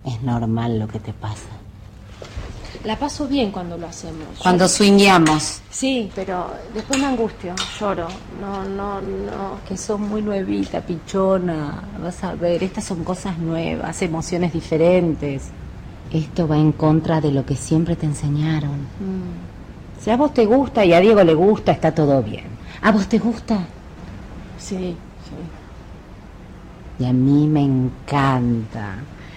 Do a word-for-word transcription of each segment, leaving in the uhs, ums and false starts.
Es normal lo que te pasa. La paso bien cuando lo hacemos. Cuando Yo... swingueamos. Sí, pero después me angustio, lloro. No, no, no. Que sos muy nuevita, pichona. Vas a ver, estas son cosas nuevas, emociones diferentes. Esto va en contra de lo que siempre te enseñaron. Mm. Si a vos te gusta y a Diego le gusta, está todo bien. ¿A vos te gusta? Sí, sí. Y a mí me encanta.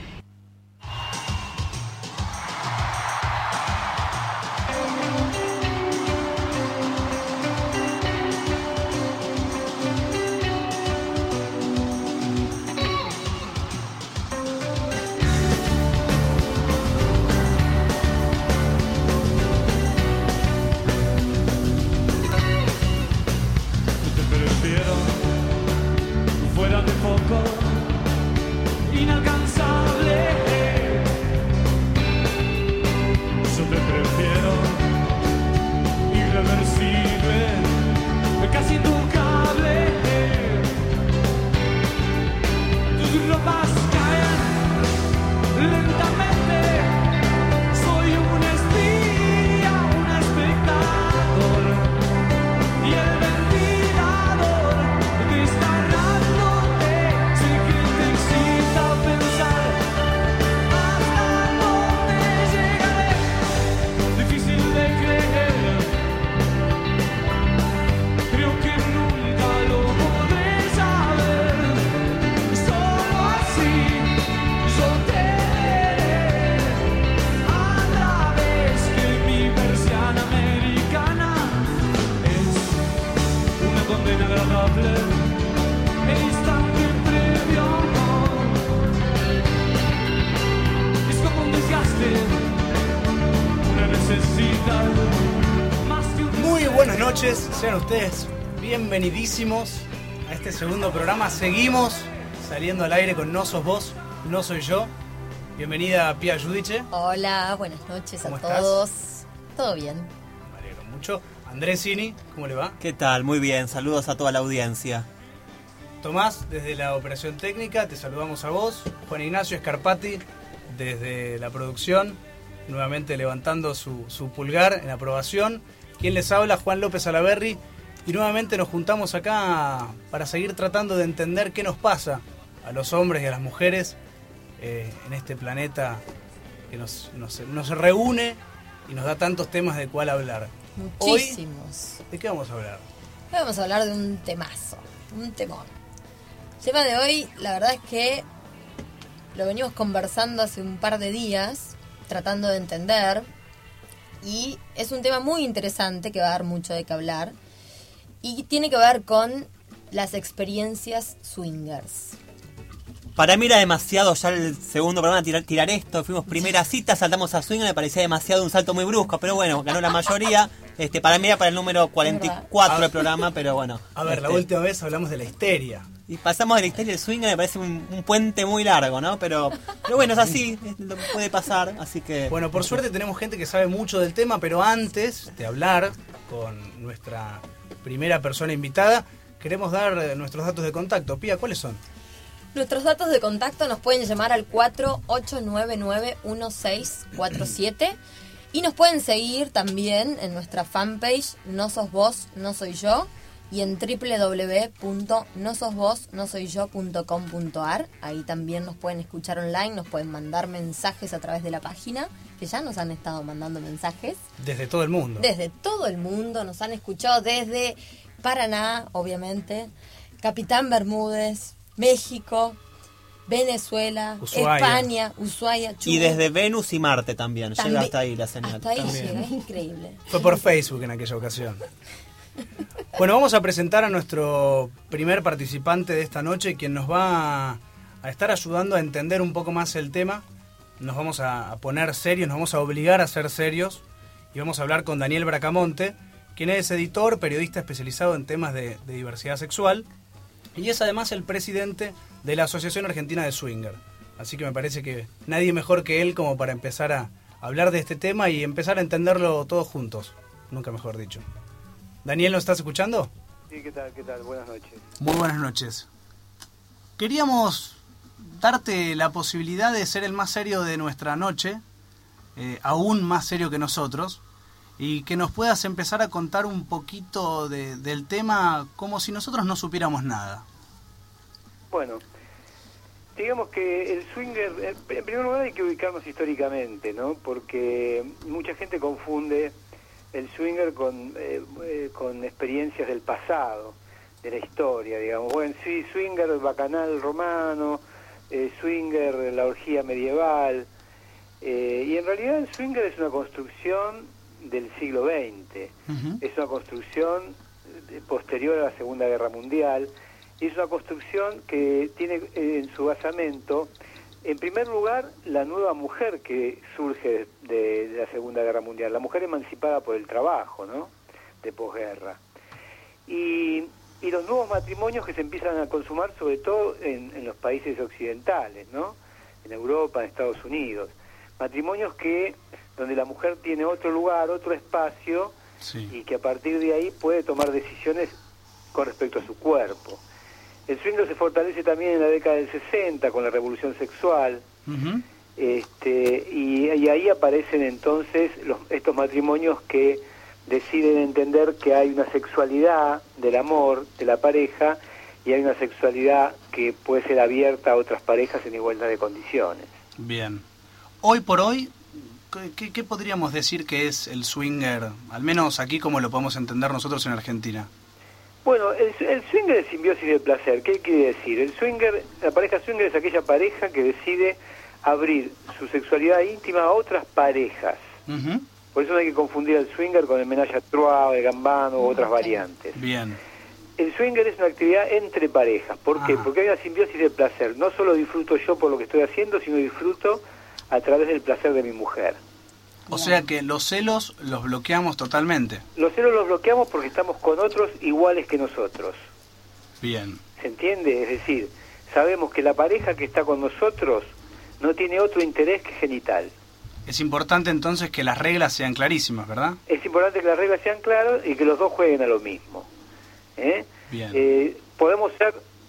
Sean ustedes bienvenidísimos a este segundo programa. Seguimos saliendo al aire con No Sos Vos, No Soy Yo. Bienvenida Pía Giudice. Hola, buenas noches a ¿Cómo todos. estás? Todo bien. Me alegro mucho. Andrés Cini, ¿cómo le va? ¿Qué tal? Muy bien, saludos a toda la audiencia. Tomás, desde la operación técnica, te saludamos a vos. Juan Ignacio Scarpati, desde la producción, nuevamente levantando su, su pulgar en aprobación. Quien les habla, Juan López Alaberri, y nuevamente nos juntamos acá para seguir tratando de entender qué nos pasa a los hombres y a las mujeres eh, en este planeta que nos, nos, nos reúne y nos da tantos temas de cuál hablar. Muchísimos. Hoy, ¿de qué vamos a hablar? Hoy vamos a hablar de un temazo, un temón. El tema de hoy, la verdad es que lo venimos conversando hace un par de días, tratando de entender. Y es un tema muy interesante que va a dar mucho de qué hablar. Y tiene que ver con las experiencias swingers. Para mí era demasiado ya el segundo programa tirar, tirar esto. Fuimos primera cita, saltamos a swinger, me parecía demasiado un salto muy brusco. Pero bueno, ganó la mayoría. Este, para mí era para el número cuarenta y cuatro del programa, pero bueno. A ver, este, la última vez hablamos de la histeria. Y pasamos de la histeria del swinger, me parece un, un puente muy largo, ¿no? Pero, pero bueno, es así, puede pasar, así que... Bueno, por suerte tenemos gente que sabe mucho del tema, pero antes de hablar con nuestra primera persona invitada, queremos dar nuestros datos de contacto. Pía, ¿cuáles son? Nuestros datos de contacto nos pueden llamar al cuatro ocho nueve nueve uno seis cuatro siete y nos pueden seguir también en nuestra fanpage No Sos Vos, No Soy Yo, y en doble u doble u doble u punto no sos vos no soy yo punto com punto a r. Ahí también nos pueden escuchar online, nos pueden mandar mensajes a través de la página, que ya nos han estado mandando mensajes. Desde todo el mundo. Desde todo el mundo, nos han escuchado desde Paraná, obviamente, Capitán Bermúdez, México, Venezuela, Ushuaia. España, Ushuaia, Chubut. Y desde Venus y Marte también, También, llega hasta ahí la señal. Hasta ahí También. llega, es increíble. Fue por Facebook en aquella ocasión. Bueno, vamos a presentar a nuestro primer participante de esta noche, quien nos va a estar ayudando a entender un poco más el tema. Nos vamos a poner serios, nos vamos a obligar a ser serios, y vamos a hablar con Daniel Bracamonte, quien es editor, periodista especializado en temas de, de diversidad sexual, y es además el presidente de la Asociación Argentina de Swinger. Así que me parece que nadie mejor que él como para empezar a hablar de este tema y empezar a entenderlo todos juntos, nunca mejor dicho. Daniel, ¿nos estás escuchando? Sí, ¿qué tal? ¿Qué tal? Buenas noches. Muy buenas noches. Queríamos darte la posibilidad de ser el más serio de nuestra noche, eh, aún más serio que nosotros, y que nos puedas empezar a contar un poquito de, del tema como si nosotros no supiéramos nada. Bueno, digamos que el swinger, en primer lugar hay que ubicarnos históricamente, ¿no? Porque mucha gente confunde el swinger con, eh, eh, con experiencias del pasado, de la historia, digamos. Bueno, sí, swinger, el bacanal romano, eh, swinger, la orgía medieval, eh, y en realidad el swinger es una construcción del siglo veinte, uh-huh. Es una construcción posterior a la Segunda Guerra Mundial, y es una construcción que tiene en su basamento, en primer lugar, la nueva mujer que surge de, de la Segunda Guerra Mundial, la mujer emancipada por el trabajo, ¿no?, de posguerra. Y, y los nuevos matrimonios que se empiezan a consumar, sobre todo en, en los países occidentales, ¿no?, en Europa, en Estados Unidos. Matrimonios que donde la mujer tiene otro lugar, otro espacio, sí, y que a partir de ahí puede tomar decisiones con respecto a su cuerpo. El swinger se fortalece también en la década del sesenta con la revolución sexual, uh-huh. este, y, y ahí aparecen entonces los, estos matrimonios que deciden entender que hay una sexualidad del amor, de la pareja, y hay una sexualidad que puede ser abierta a otras parejas en igualdad de condiciones. Bien. Hoy por hoy, ¿qué, qué podríamos decir que es el swinger? Al menos aquí como lo podemos entender nosotros en Argentina. Bueno, el, el swinger es simbiosis del placer. ¿Qué quiere decir? El swinger, la pareja swinger es aquella pareja que decide abrir su sexualidad íntima a otras parejas. Uh-huh. Por eso no hay que confundir el swinger con el menage à trois, el gambano u otras variantes. Bien. El swinger es una actividad entre parejas. ¿Por Ajá. qué? Porque hay una simbiosis del placer. No solo disfruto yo por lo que estoy haciendo, sino disfruto a través del placer de mi mujer. O sea que los celos los bloqueamos totalmente. Los celos los bloqueamos porque estamos con otros iguales que nosotros. Bien. ¿Se entiende? Es decir, sabemos que la pareja que está con nosotros no tiene otro interés que genital. Es importante entonces que las reglas sean clarísimas, ¿verdad? Es importante que las reglas sean claras y que los dos jueguen a lo mismo. ¿Eh? Bien. Eh, podemos ser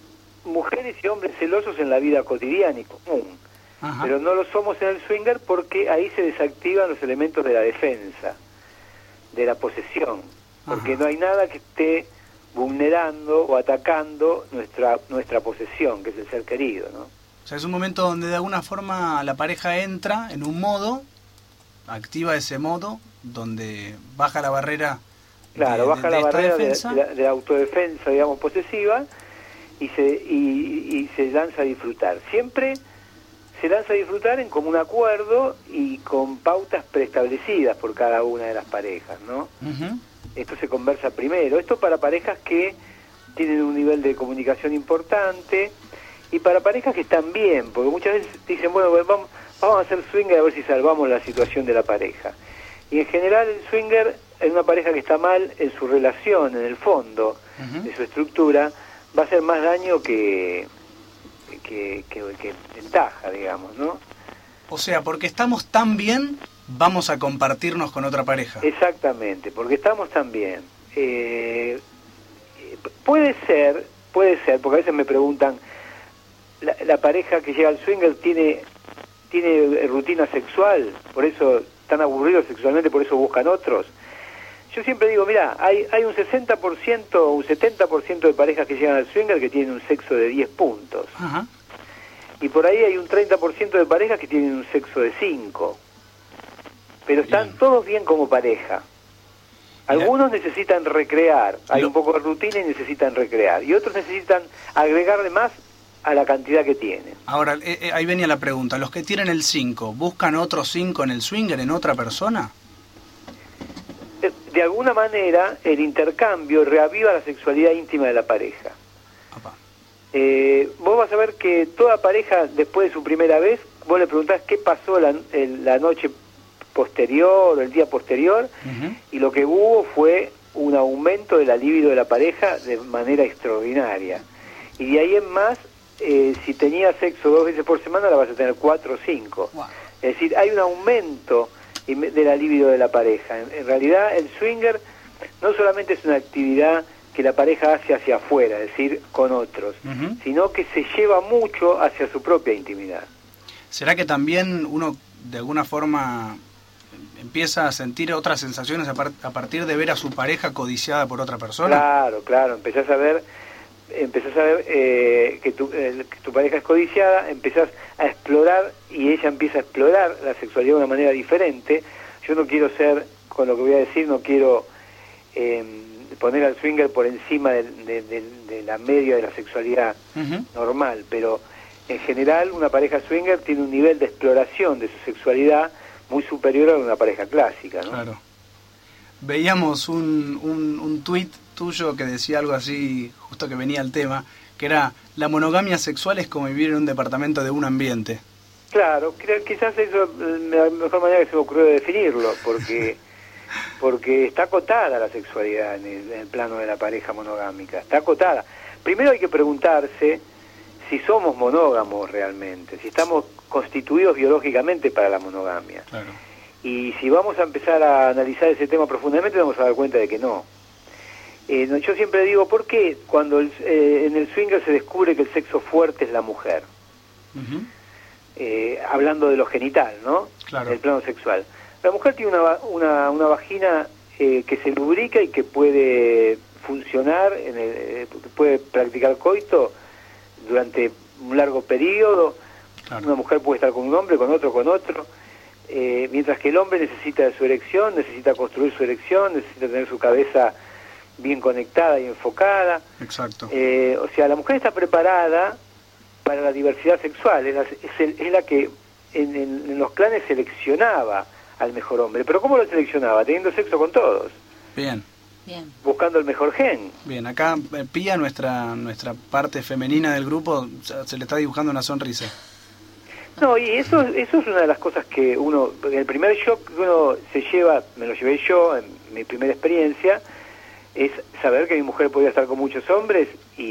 mujeres y hombres celosos en la vida cotidiana y común. Ajá. Pero no lo somos en el swinger porque ahí se desactivan los elementos de la defensa, de la posesión, porque Ajá. no hay nada que esté vulnerando o atacando nuestra nuestra posesión, que es el ser querido, ¿no? O sea, es un momento donde de alguna forma la pareja entra en un modo, activa ese modo, donde baja la barrera. Claro, de, baja de, de la barrera de, de, la, de la autodefensa, digamos, posesiva, y se y, y se lanza a disfrutar. Siempre se lanza a disfrutar en común acuerdo y con pautas preestablecidas por cada una de las parejas, ¿no? Uh-huh. Esto se conversa primero. Esto para parejas que tienen un nivel de comunicación importante y para parejas que están bien, porque muchas veces dicen, bueno, vamos, vamos a hacer swinger a ver si salvamos la situación de la pareja. Y en general el swinger, en una pareja que está mal en su relación, en el fondo uh-huh. de su estructura, va a hacer más daño que... Que, que, que ventaja, digamos, ¿no? O sea, porque estamos tan bien, vamos a compartirnos con otra pareja. Exactamente, porque estamos tan bien. Eh, puede ser, puede ser, porque a veces me preguntan, ¿la, la pareja que llega al swinger tiene, tiene rutina sexual? ¿Por eso están aburridos sexualmente, por eso buscan otros? Yo siempre digo, mira, hay, hay un sesenta por ciento o un setenta por ciento de parejas que llegan al swinger que tienen un sexo de diez puntos. Ajá. Y por ahí hay un treinta por ciento de parejas que tienen un sexo de cinco. Pero están bien. Todos bien como pareja. Algunos Mira. necesitan recrear, hay Lo... un poco de rutina y necesitan recrear. Y otros necesitan agregarle más a la cantidad que tienen. Ahora, eh, eh, ahí venía la pregunta, ¿los que tienen el cinco, buscan otros cinco en el swinger, en otra persona? De alguna manera, el intercambio reaviva la sexualidad íntima de la pareja. Eh, vos vas a ver que toda pareja, después de su primera vez, vos le preguntás qué pasó la, el, la noche posterior o el día posterior, uh-huh. y lo que hubo fue un aumento de la libido de la pareja de manera extraordinaria. Y de ahí en más, eh, si tenías sexo dos veces por semana, la vas a tener cuatro o cinco. Wow. Es decir, hay un aumento de la libido de la pareja. En, en realidad el swinger no solamente es una actividad que la pareja hace hacia afuera, es decir, con otros, uh-huh. sino que se lleva mucho hacia su propia intimidad. ¿Será que también uno de alguna forma empieza a sentir otras sensaciones a, par- a partir de ver a su pareja codiciada por otra persona? Claro, claro, empezás a ver, empezás a ver eh, que, tu, eh, que tu pareja es codiciada, empezás a explorar y ella empieza a explorar la sexualidad de una manera diferente. Yo no quiero ser, con lo que voy a decir, no quiero eh, poner al swinger por encima de, de, de, de la media de la sexualidad uh-huh. normal, pero en general una pareja swinger tiene un nivel de exploración de su sexualidad muy superior a una pareja clásica, ¿no? Claro. Veíamos un, un, un tuit tuyo que decía algo así, justo que venía al tema, que era: la monogamia sexual es como vivir en un departamento de un ambiente. Claro, creo, quizás eso es la mejor manera que se me ocurrió de definirlo, porque porque está acotada la sexualidad en el, en el plano de la pareja monogámica, está acotada. Primero hay que preguntarse si somos monógamos realmente, si estamos constituidos biológicamente para la monogamia. Claro. Y si vamos a empezar a analizar ese tema profundamente, vamos a dar cuenta de que no. Eh, yo siempre digo, ¿por qué cuando el, eh, en el swinger se descubre que el sexo fuerte es la mujer? Uh-huh. Eh, hablando de lo genital, ¿no? Claro. El plano sexual. La mujer tiene una, una, una vagina eh, que se lubrica y que puede funcionar, en el, eh, puede practicar coito durante un largo periodo. Claro. Una mujer puede estar con un hombre, con otro, con otro. Eh, mientras que el hombre necesita de su erección, necesita construir su erección, necesita tener su cabeza bien conectada y enfocada. Exacto. Eh, o sea, la mujer está preparada para la diversidad sexual, es la, es el, es la que en, en, en los clanes seleccionaba al mejor hombre. ¿Pero cómo lo seleccionaba? Teniendo sexo con todos. Bien. Bien. Buscando el mejor gen. Bien, acá Pía, nuestra nuestra parte femenina del grupo, se le está dibujando una sonrisa. No, y eso eso es una de las cosas que uno, el primer shock que uno se lleva, me lo llevé yo en mi primera experiencia, es saber que mi mujer podía estar con muchos hombres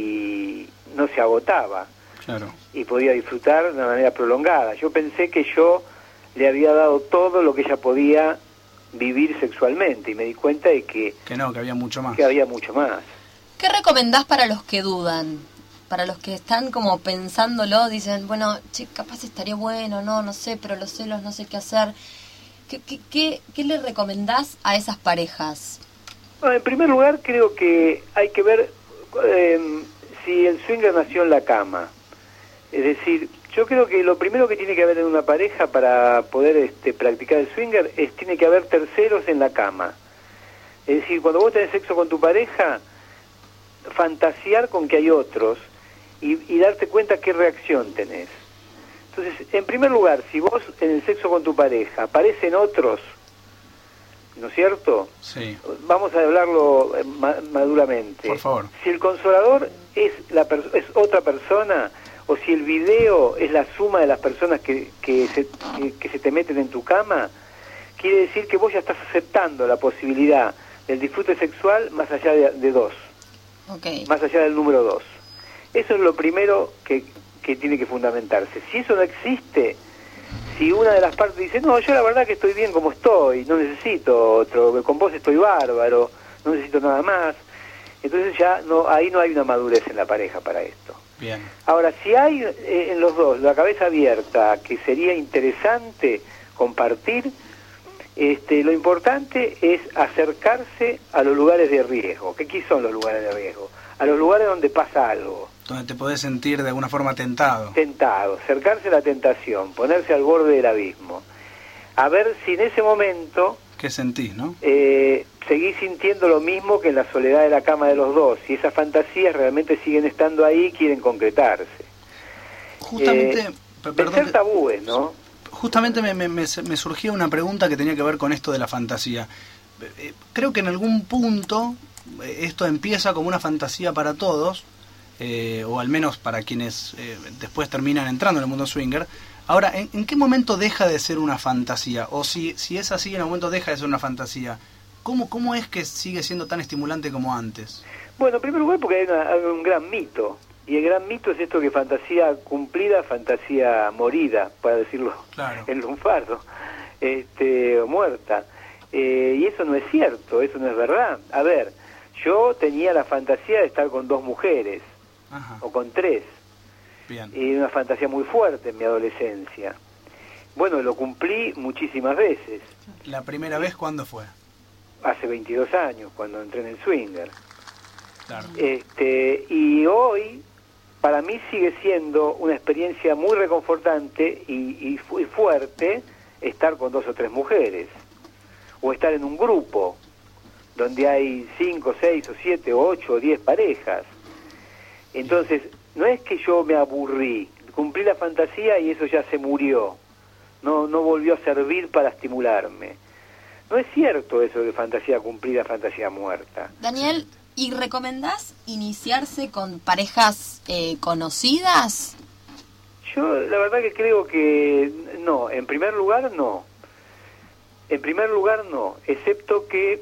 y no se agotaba. Claro. Y podía disfrutar de una manera prolongada. Yo pensé que yo le había dado todo lo que ella podía vivir sexualmente y me di cuenta de que... Que no, que había mucho más. Que había mucho más. ¿Qué recomendás para los que dudan? Para los que están como pensándolo, dicen, bueno, che, capaz estaría bueno, no, no sé, pero los celos no sé qué hacer. ¿Qué, qué, qué, qué le recomendás a esas parejas? Bueno, en primer lugar, creo que hay que ver eh, si el swinger nació en la cama. Es decir, yo creo que lo primero que tiene que haber en una pareja para poder este, practicar el swinger es tiene que haber terceros en la cama. Es decir, cuando vos tenés sexo con tu pareja, fantasear con que hay otros y, y darte cuenta qué reacción tenés. Entonces, en primer lugar, si vos en el sexo con tu pareja aparecen otros, ¿no es cierto? Sí. Vamos a hablarlo ma- maduramente. Por favor. Si el consolador es, la per- es otra persona, o si el video es la suma de las personas que, que, se, que, que se te meten en tu cama, quiere decir que vos ya estás aceptando la posibilidad del disfrute sexual más allá de, de dos. Okay. Más allá del número dos. Eso es lo primero que, que tiene que fundamentarse. Si eso no existe, si una de las partes dice, no, yo la verdad que estoy bien como estoy, no necesito otro, con vos estoy bárbaro, no necesito nada más, entonces ya no, ahí no hay una madurez en la pareja para esto. Bien. Ahora, si hay eh, en los dos la cabeza abierta, que sería interesante compartir, este, lo importante es acercarse a los lugares de riesgo. ¿Qué son los lugares de riesgo? A los lugares donde pasa algo. Donde te podés sentir de alguna forma tentado. Tentado, acercarse a la tentación, ponerse al borde del abismo. A ver si en ese momento... ¿Qué sentís, no? Eh, seguís sintiendo lo mismo que en la soledad de la cama de los dos. Si esas fantasías realmente siguen estando ahí y quieren concretarse. Justamente... Eh, perdón, vencer tabúes, ¿no? Justamente me, me, me surgía una pregunta que tenía que ver con esto de la fantasía. Creo que en algún punto esto empieza como una fantasía para todos, eh, o al menos para quienes eh, después terminan entrando en el mundo swinger. Ahora, ¿en, ¿en qué momento deja de ser una fantasía? O si, si es así, en algún momento deja de ser una fantasía. ¿Cómo, ¿Cómo es que sigue siendo tan estimulante como antes? Bueno, en primer lugar porque hay, una, hay un gran mito. Y el gran mito es esto que fantasía cumplida, fantasía morida, para decirlo claro. en lunfardo, este, o muerta. Eh, y eso no es cierto, eso no es verdad. A ver, Yo tenía la fantasía de estar con dos mujeres, Ajá. o con tres. Bien. Y una fantasía muy fuerte en mi adolescencia. Bueno, lo cumplí muchísimas veces. ¿La primera vez cuándo fue? Hace veintidós años, cuando entré en el swinger. Claro. Este, y hoy, para mí sigue siendo una experiencia muy reconfortante y, y, fu- y fuerte estar con dos o tres mujeres. O estar en un grupo donde hay cinco, seis, o siete, o ocho, o diez parejas. Entonces, no es que yo me aburrí, cumplí la fantasía y eso ya se murió. No, no volvió a servir para estimularme. No es cierto eso de fantasía cumplida, fantasía muerta. Daniel, ¿y recomendás iniciarse con parejas eh, conocidas? Yo la verdad que creo que no, en primer lugar no. En primer lugar no, excepto que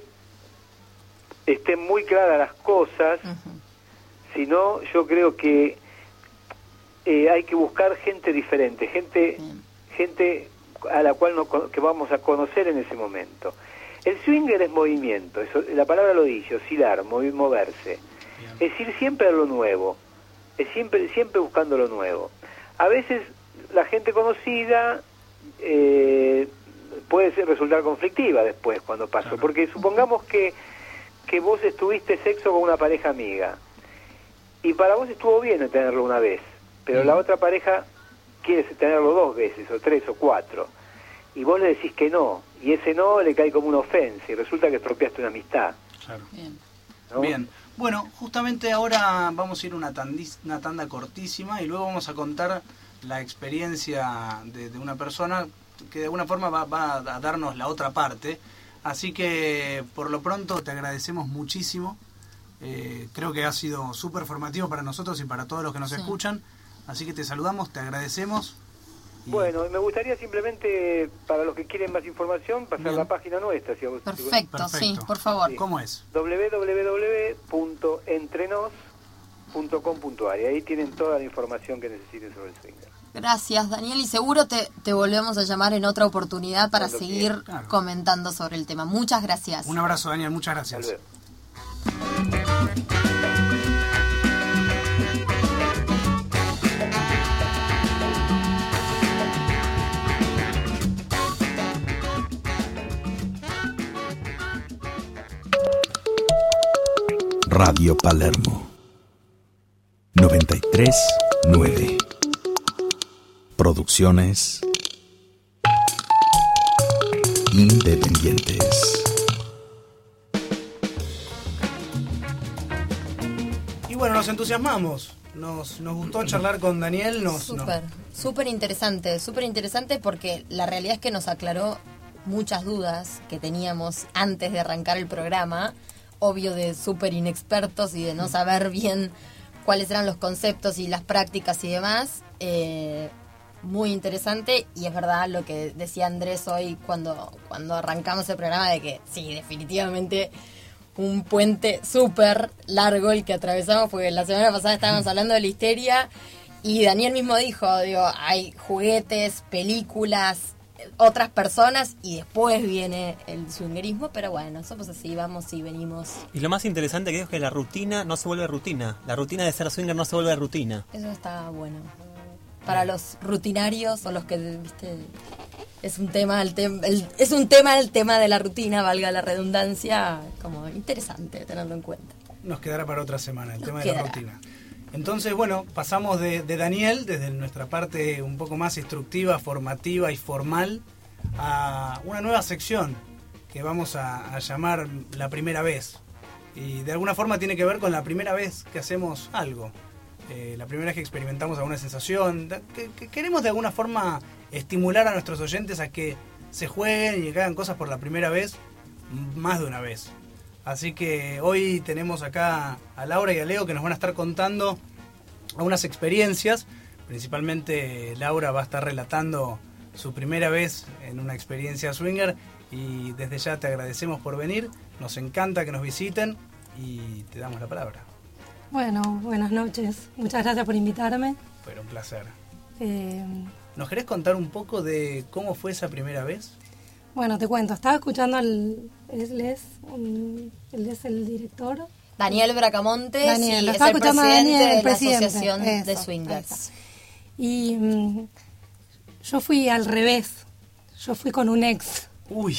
estén muy claras las cosas, Uh-huh. sino yo creo que eh, hay que buscar gente diferente, gente Bien. gente a la cual no, co- que vamos a conocer en ese momento. El swinger es movimiento, eso, la palabra lo dice, oscilar, movi- moverse. Bien. Es ir siempre a lo nuevo, es siempre, siempre buscando lo nuevo. A veces la gente conocida eh, puede ser, resultar conflictiva después cuando pasó, Claro. porque supongamos que, que vos estuviste sexo con una pareja amiga y para vos estuvo bien tenerlo una vez, pero Mm. la otra pareja quiere tenerlo dos veces o tres o cuatro y vos le decís que no y ese no le cae como una ofensa y resulta que estropeaste una amistad, Claro. Bien. ¿no? Bien. Bueno, justamente ahora vamos a ir una, tandis- una tanda cortísima y luego vamos a contar la experiencia de, de una persona que de alguna forma va, va a darnos la otra parte. Así que por lo pronto te agradecemos muchísimo. Eh, creo que ha sido súper formativo para nosotros y para todos los que nos Sí. escuchan. Así que te saludamos, te agradecemos. Y- Bueno, me gustaría simplemente, para los que quieren más información, pasar Bien. la página nuestra. Si a vos- Perfecto, Perfecto. sí, por favor. Sí. ¿Cómo es? doble u doble u doble u punto entrenos punto com punto a r y ahí tienen toda la información que necesiten sobre el swinger. Gracias, Daniel, y seguro te, te volvemos a llamar en otra oportunidad para Cuando seguir quieras. Claro. comentando sobre el tema. Muchas gracias. Un abrazo, Daniel, muchas Hasta gracias. luego. Radio Palermo noventa y tres nueve. Producciones independientes. Y bueno, nos entusiasmamos. Nos, nos gustó charlar con Daniel. Nos, nos- Súper, súper interesante, súper interesante porque la realidad es que nos aclaró muchas dudas que teníamos antes de arrancar el programa, obvio de súper inexpertos y de no saber bien cuáles eran los conceptos y las prácticas y demás. Eh, muy interesante y es verdad lo que decía Andrés hoy cuando, cuando arrancamos el programa de que sí, definitivamente un puente súper largo el que atravesamos, porque la semana pasada estábamos hablando de la histeria y Daniel mismo dijo, digo, hay juguetes, películas, otras personas y después viene el swingerismo, pero bueno, somos así, vamos y venimos. Y lo más interesante que es que la rutina no se vuelve rutina. La rutina de ser swinger no se vuelve rutina. Eso está bueno. Para los rutinarios o los que, viste, es un tema el, tem- el- es un tema el tema de la rutina, valga la redundancia, como interesante tenerlo en cuenta. nos quedará para otra semana, el Nos tema de la quedará. rutina. Entonces, bueno, pasamos de, de Daniel, desde nuestra parte un poco más instructiva, formativa y formal, a una nueva sección que vamos a, a llamar La Primera Vez. Y de alguna forma tiene que ver con la primera vez que hacemos algo. Eh, la primera vez que experimentamos alguna sensación. de- que, que queremos de alguna forma estimular a nuestros oyentes a que se jueguen y que hagan cosas por la primera vez, m- más de una vez. Así que hoy tenemos acá a Laura y a Leo que nos van a estar contando algunas experiencias. Principalmente Laura va a estar relatando su primera vez en una experiencia swinger y desde ya te agradecemos por venir. Nos encanta que nos visiten y te damos la palabra. Bueno, buenas noches. Muchas gracias por invitarme. Fue un placer. Eh, ¿Nos querés contar un poco de cómo fue esa primera vez? bueno, te cuento. Estaba escuchando al... Él es, un- él es el director. Daniel Bracamonte, Daniel, sí, lo es estaba el escuchando a presidente Daniel, el de la presidente. Asociación Eso, de ahí Swingers. está. Y mm, yo fui al revés. Yo fui con un ex. Uy.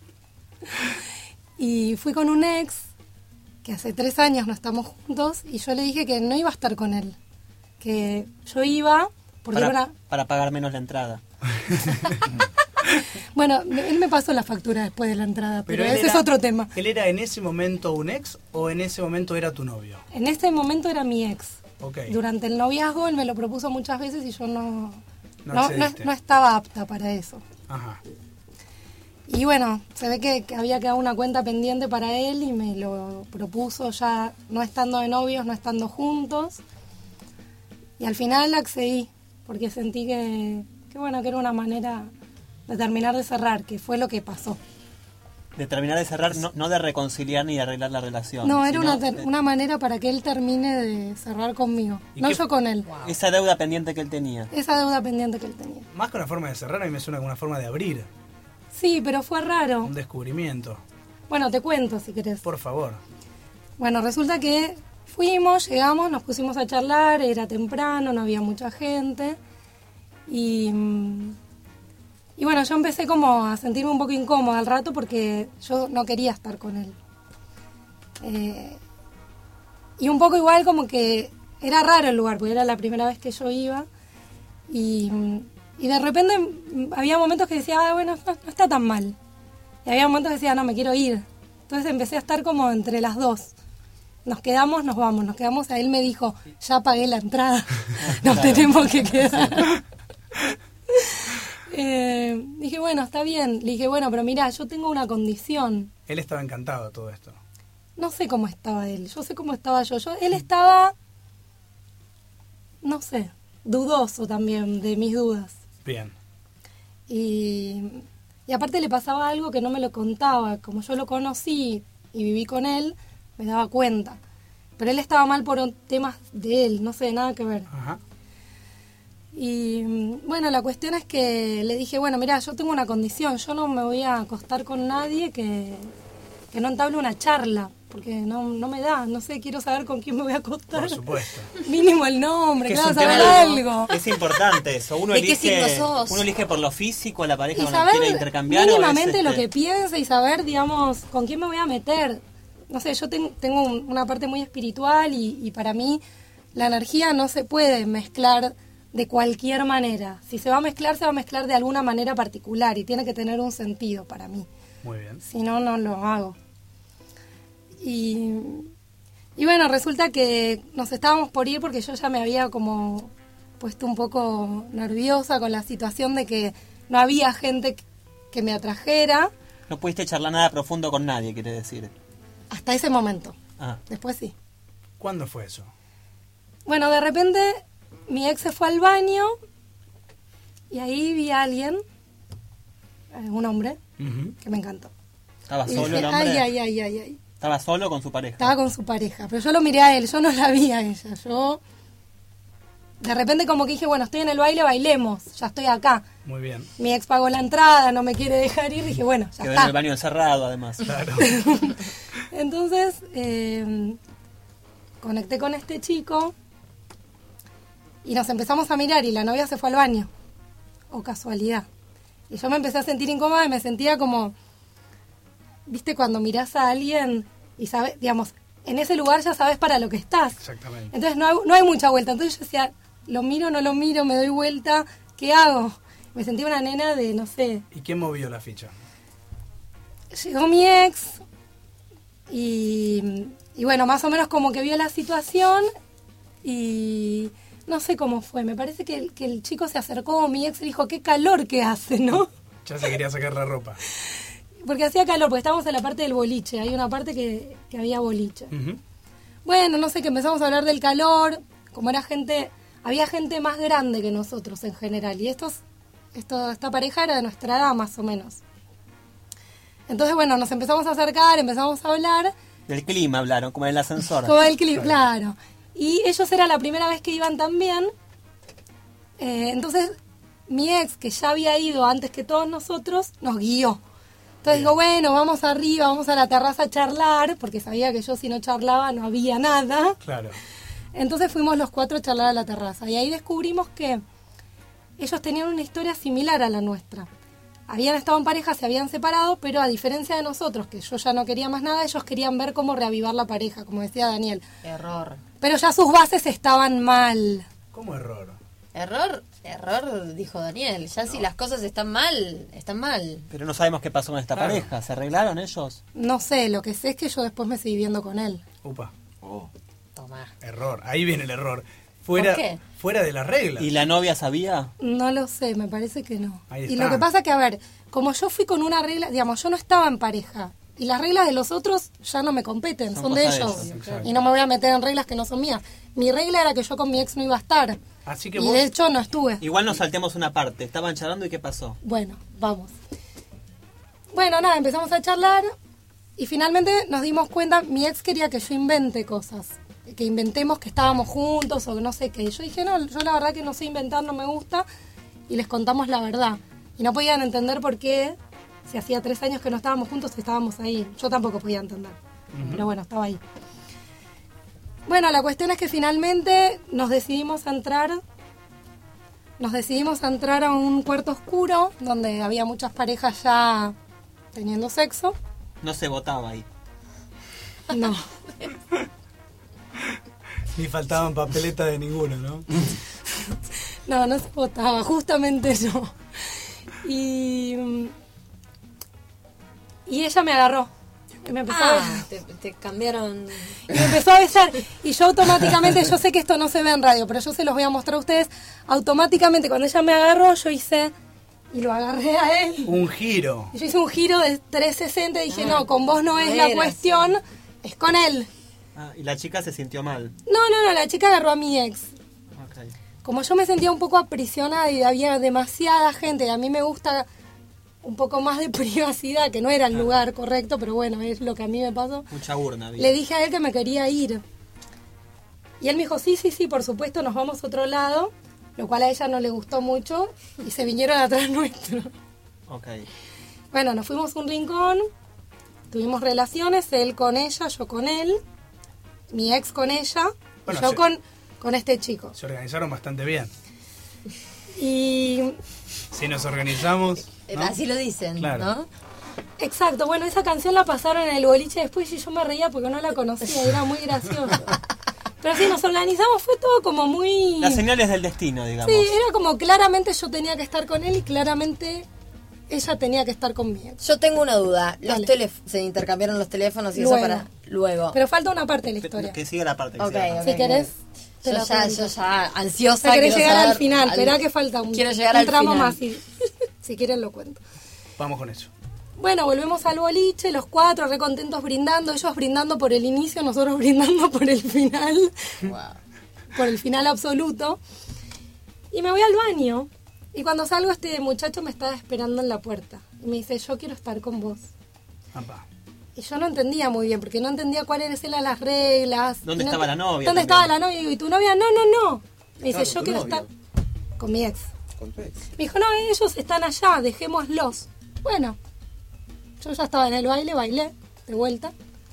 Y fui con un ex que hace tres años no estamos juntos y yo le dije que no iba a estar con él. Que yo iba porque Para, era una... para pagar menos la entrada. Bueno, él me pasó la factura después de la entrada, pero, él ese era- es otro tema. ¿Él era en ese momento un ex o en ese momento era tu novio? En este momento era mi ex. Ok. Durante el noviazgo él me lo propuso muchas veces y yo no, No no, no, accediste. no estaba apta para eso. Ajá. Y bueno, se ve que, que había quedado una cuenta pendiente para él y me lo propuso ya no estando de novios, no estando juntos. Y al final accedí, porque sentí que, que bueno, que era una manera de terminar de cerrar, que fue lo que pasó. De terminar de cerrar, no, no de reconciliar ni de arreglar la relación. No, era sino una, ter- de- una manera para que él termine de cerrar conmigo, ¿Y no qué- yo con él. Esa deuda pendiente que él tenía. Esa deuda pendiente que él tenía. Más que una forma de cerrar, a mí me suena como una forma de abrir. Sí, pero fue raro. Un descubrimiento. Bueno, te cuento si querés. Por favor. Bueno, resulta que fuimos, llegamos, nos pusimos a charlar, era temprano, no había mucha gente. Y, mm, y bueno, yo empecé como a sentirme un poco incómoda al rato porque yo no quería estar con él. Eh, y un poco igual como que era raro el lugar, porque era la primera vez que yo iba. Y, mm, y de repente mm, había momentos que decía, ah, bueno, no, no está tan mal. Y había momentos que decía, no, me quiero ir. Entonces empecé a estar como entre las dos. Nos quedamos, nos vamos, nos quedamos. A él me dijo, ya pagué la entrada, nos tenemos que quedar. eh, dije, bueno, está bien. Le dije, bueno, pero mira, yo tengo una condición. Él estaba encantado de todo esto. No sé cómo estaba él, yo sé cómo estaba yo. yo él estaba, no sé, dudoso también de mis dudas. Bien. Y, y aparte le pasaba algo que no me lo contaba. Como yo lo conocí y viví con él, me daba cuenta. Pero él estaba mal por temas de él, no sé, nada que ver. Ajá. Y mm, bueno, la cuestión es que le dije, bueno, mira, yo tengo una condición, yo no me voy a acostar con nadie que, que no entable una charla, porque no, no me da, no sé, quiero saber con quién me voy a acostar. Por supuesto. Mínimo el nombre, Que es claro, un tema saber de- algo. Es importante eso. Uno ¿De qué elige, signo sos? uno elige por lo físico a la pareja Y con la que quiere saber intercambiar. o es, mínimamente lo este, que piensa y saber, digamos, con quién me voy a meter. No sé, yo ten- tengo un- una parte muy espiritual y, y para mí la energía no se puede mezclar de cualquier manera. Si se va a mezclar, se va a mezclar de alguna manera particular y tiene que tener un sentido para mí. Muy bien. Si no, no lo hago. Y, y bueno, resulta que nos estábamos por ir porque yo ya me había como puesto un poco nerviosa con la situación de que no había gente que me atrajera No pudiste charlar nada profundo con nadie, quiere decir. hasta ese momento. Ah. Después sí. ¿Cuándo fue eso? Bueno, de repente mi ex se fue al baño y ahí vi a alguien, eh, un hombre, Ujú. que me encantó. ¿Estaba Y solo dije, el hombre? ay, ay, ay, ay, ay. ¿Estaba solo con su pareja? Estaba con su pareja, pero yo lo miré a él, yo no la vi a ella. Yo, de repente como que dije, bueno, estoy en el baile, bailemos, ya estoy acá. Muy bien. Mi ex pagó la entrada, no me quiere dejar ir, dije, bueno, ya Quedó en está. el baño encerrado, además. Claro. Entonces, eh, conecté con este chico y nos empezamos a mirar y la novia se fue al baño. O casualidad. Y yo me empecé a sentir incómoda y me sentía como, viste, cuando mirás a alguien y sabes, digamos, en ese lugar ya sabes para lo que estás. Exactamente. Entonces no hay, no hay mucha vuelta. Entonces yo decía, lo miro, no lo miro, me doy vuelta, ¿qué hago? Me sentí una nena de, no sé, ¿Y quién movió la ficha? llegó mi ex y, y bueno, más o menos como que vio la situación y no sé cómo fue. Me parece que el, que el chico se acercó a mi ex y dijo, qué calor que hace, ¿no? Ya se quería sacar la ropa. Porque hacía calor, porque estábamos en la parte del boliche. Hay una parte que, que había boliche. Ujú. Bueno, no sé, que empezamos a hablar del calor, como era gente, había gente más grande que nosotros en general. Y estos, esto, esta pareja era de nuestra edad más o menos. Entonces, bueno, nos empezamos a acercar, empezamos a hablar. Del clima hablaron, como en el ascensor. Como el clip, claro. Y ellos era la primera vez que iban también. Eh, entonces, mi ex, que ya había ido antes que todos nosotros, nos guió. Entonces digo, bueno, vamos arriba, vamos a la terraza a charlar, porque sabía que yo si no charlaba no había nada. Claro. Entonces fuimos los cuatro a charlar a la terraza. Y ahí descubrimos que ellos tenían una historia similar a la nuestra. Habían estado en pareja, se habían separado, pero a diferencia de nosotros, que yo ya no quería más nada, ellos querían ver cómo reavivar la pareja, como decía Daniel. Error. Pero ya sus bases estaban mal. ¿Cómo error? Error, error, dijo Daniel. Ya no. Si las cosas están mal, están mal. Pero no sabemos qué pasó con esta claro. pareja. ¿Se arreglaron ellos? No sé, lo que sé es que yo después me seguí viendo con él. Upa. Oh. Toma. Error, ahí viene el error. Fuera, ¿Por qué? Fuera de las reglas. ¿Y la novia sabía? No lo sé, me parece que no. Ahí Y lo que pasa que, a ver, como yo fui con una regla, digamos, yo no estaba en pareja. Y las reglas de los otros ya no me competen, son, son de ellos. De ellos. Y no me voy a meter en reglas que no son mías. Mi regla era que yo con mi ex no iba a estar. Así que y vos... de hecho no estuve. Igual nos saltemos una parte. Estaban charlando y ¿qué pasó? Bueno, vamos. Bueno, nada, empezamos a charlar y finalmente nos dimos cuenta, mi ex quería que yo invente cosas. Que inventemos que estábamos juntos o no sé qué. Yo dije, no, yo la verdad que no sé inventar, no me gusta. Y les contamos la verdad. Y no podían entender por qué, si hacía tres años que no estábamos juntos, estábamos ahí. Yo tampoco podía entender. Uh-huh. Pero bueno, estaba ahí. Bueno, la cuestión es que finalmente nos decidimos a entrar. Nos decidimos a entrar a un cuarto oscuro donde había muchas parejas ya teniendo sexo. No se votaba ahí. No. Ni faltaban papeletas de ninguno, ¿no? No, no se votaba, justamente yo. Y, y ella me agarró. Y me empezó ah, a... te, te cambiaron. Y me empezó a besar. Y yo automáticamente, yo sé que esto no se ve en radio, pero yo se los voy a mostrar a ustedes. Automáticamente, cuando ella me agarró, yo hice... Y lo agarré a él. Un giro. Y yo hice un giro de trescientos sesenta y dije, ah, no, con vos no es no la cuestión, así. Es con él. Ah, y la chica se sintió mal. No, no, no, la chica agarró a mi ex. Okay. Como yo me sentía un poco aprisionada y había demasiada gente, y a mí me gusta un poco más de privacidad, que no era el lugar correcto, pero bueno, es lo que a mí me pasó. Mucha urna. Bien. Le dije a él que me quería ir. Y él me dijo, sí, sí, sí, por supuesto, nos vamos a otro lado, lo cual a ella no le gustó mucho, y se vinieron atrás nuestro. Ok. Bueno, nos fuimos a un rincón, tuvimos relaciones, él con ella, yo con él, mi ex con ella, bueno, y yo se, con, con este chico. Se organizaron bastante bien. Y... Si nos organizamos... ¿no? Así lo dicen, claro. ¿No? Exacto, bueno, esa canción la pasaron en el boliche después y yo me reía porque no la conocía, era muy gracioso. Pero sí, nos organizamos, fue todo como muy... Las señales del destino, digamos. Sí, era como claramente yo tenía que estar con él y claramente ella tenía que estar conmigo. Yo tengo una duda, los telef- se intercambiaron los teléfonos y luego. Eso para luego. Pero falta una parte de la historia. Que, que siga la parte. Que okay, siga. Okay. Si querés... Yo ya, yo ya, ansiosa. Querés llegar al final, esperá que falta un, quiero llegar un al tramo final. más. Si, si quieren lo cuento. Vamos con eso. Bueno, volvemos al boliche, los cuatro re contentos brindando, ellos brindando por el inicio, nosotros brindando por el final. Wow. Por el final absoluto. Y me voy al baño. Y cuando salgo, este muchacho me estaba esperando en la puerta. Y me dice, yo quiero estar con vos. Apá. Y yo no entendía muy bien, porque no entendía cuáles eran las reglas. ¿Dónde no estaba te... la novia? ¿Dónde también? estaba la novia? Y tu novia, no, no, no. Me dice, Claro, yo tu quiero novio. estar con mi ex. Con tu ex. Me dijo, no, ellos están allá, dejémoslos. Bueno, yo ya estaba en el baile, bailé, de vuelta.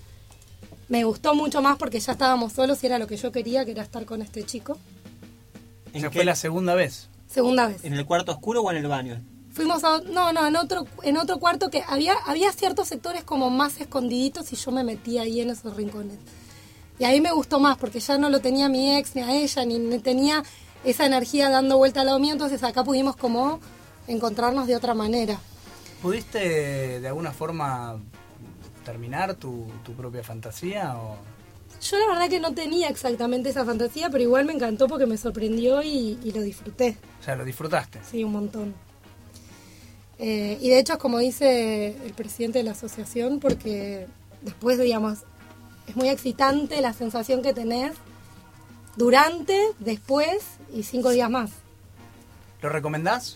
Me gustó mucho más porque ya estábamos solos y era lo que yo quería, que era estar con este chico. ¿Esa qué? fue la segunda vez? Segunda vez. ¿En el cuarto oscuro o en el baño? Fuimos a, no, no, en otro, en otro cuarto que había, había ciertos sectores como más escondiditos y yo me metí ahí en esos rincones. Y ahí me gustó más porque ya no lo tenía mi ex ni a ella, ni, ni tenía esa energía dando vuelta al lado mío, entonces acá pudimos como encontrarnos de otra manera. ¿Pudiste de alguna forma terminar tu, tu propia fantasía o...? Yo la verdad que no tenía exactamente esa fantasía, pero igual me encantó porque me sorprendió y, y lo disfruté. O sea, lo disfrutaste. Sí, un montón. Eh, y de hecho es como dice el presidente de la asociación, porque después, digamos, es muy excitante la sensación que tenés durante, después y cinco días más. ¿Lo recomendás?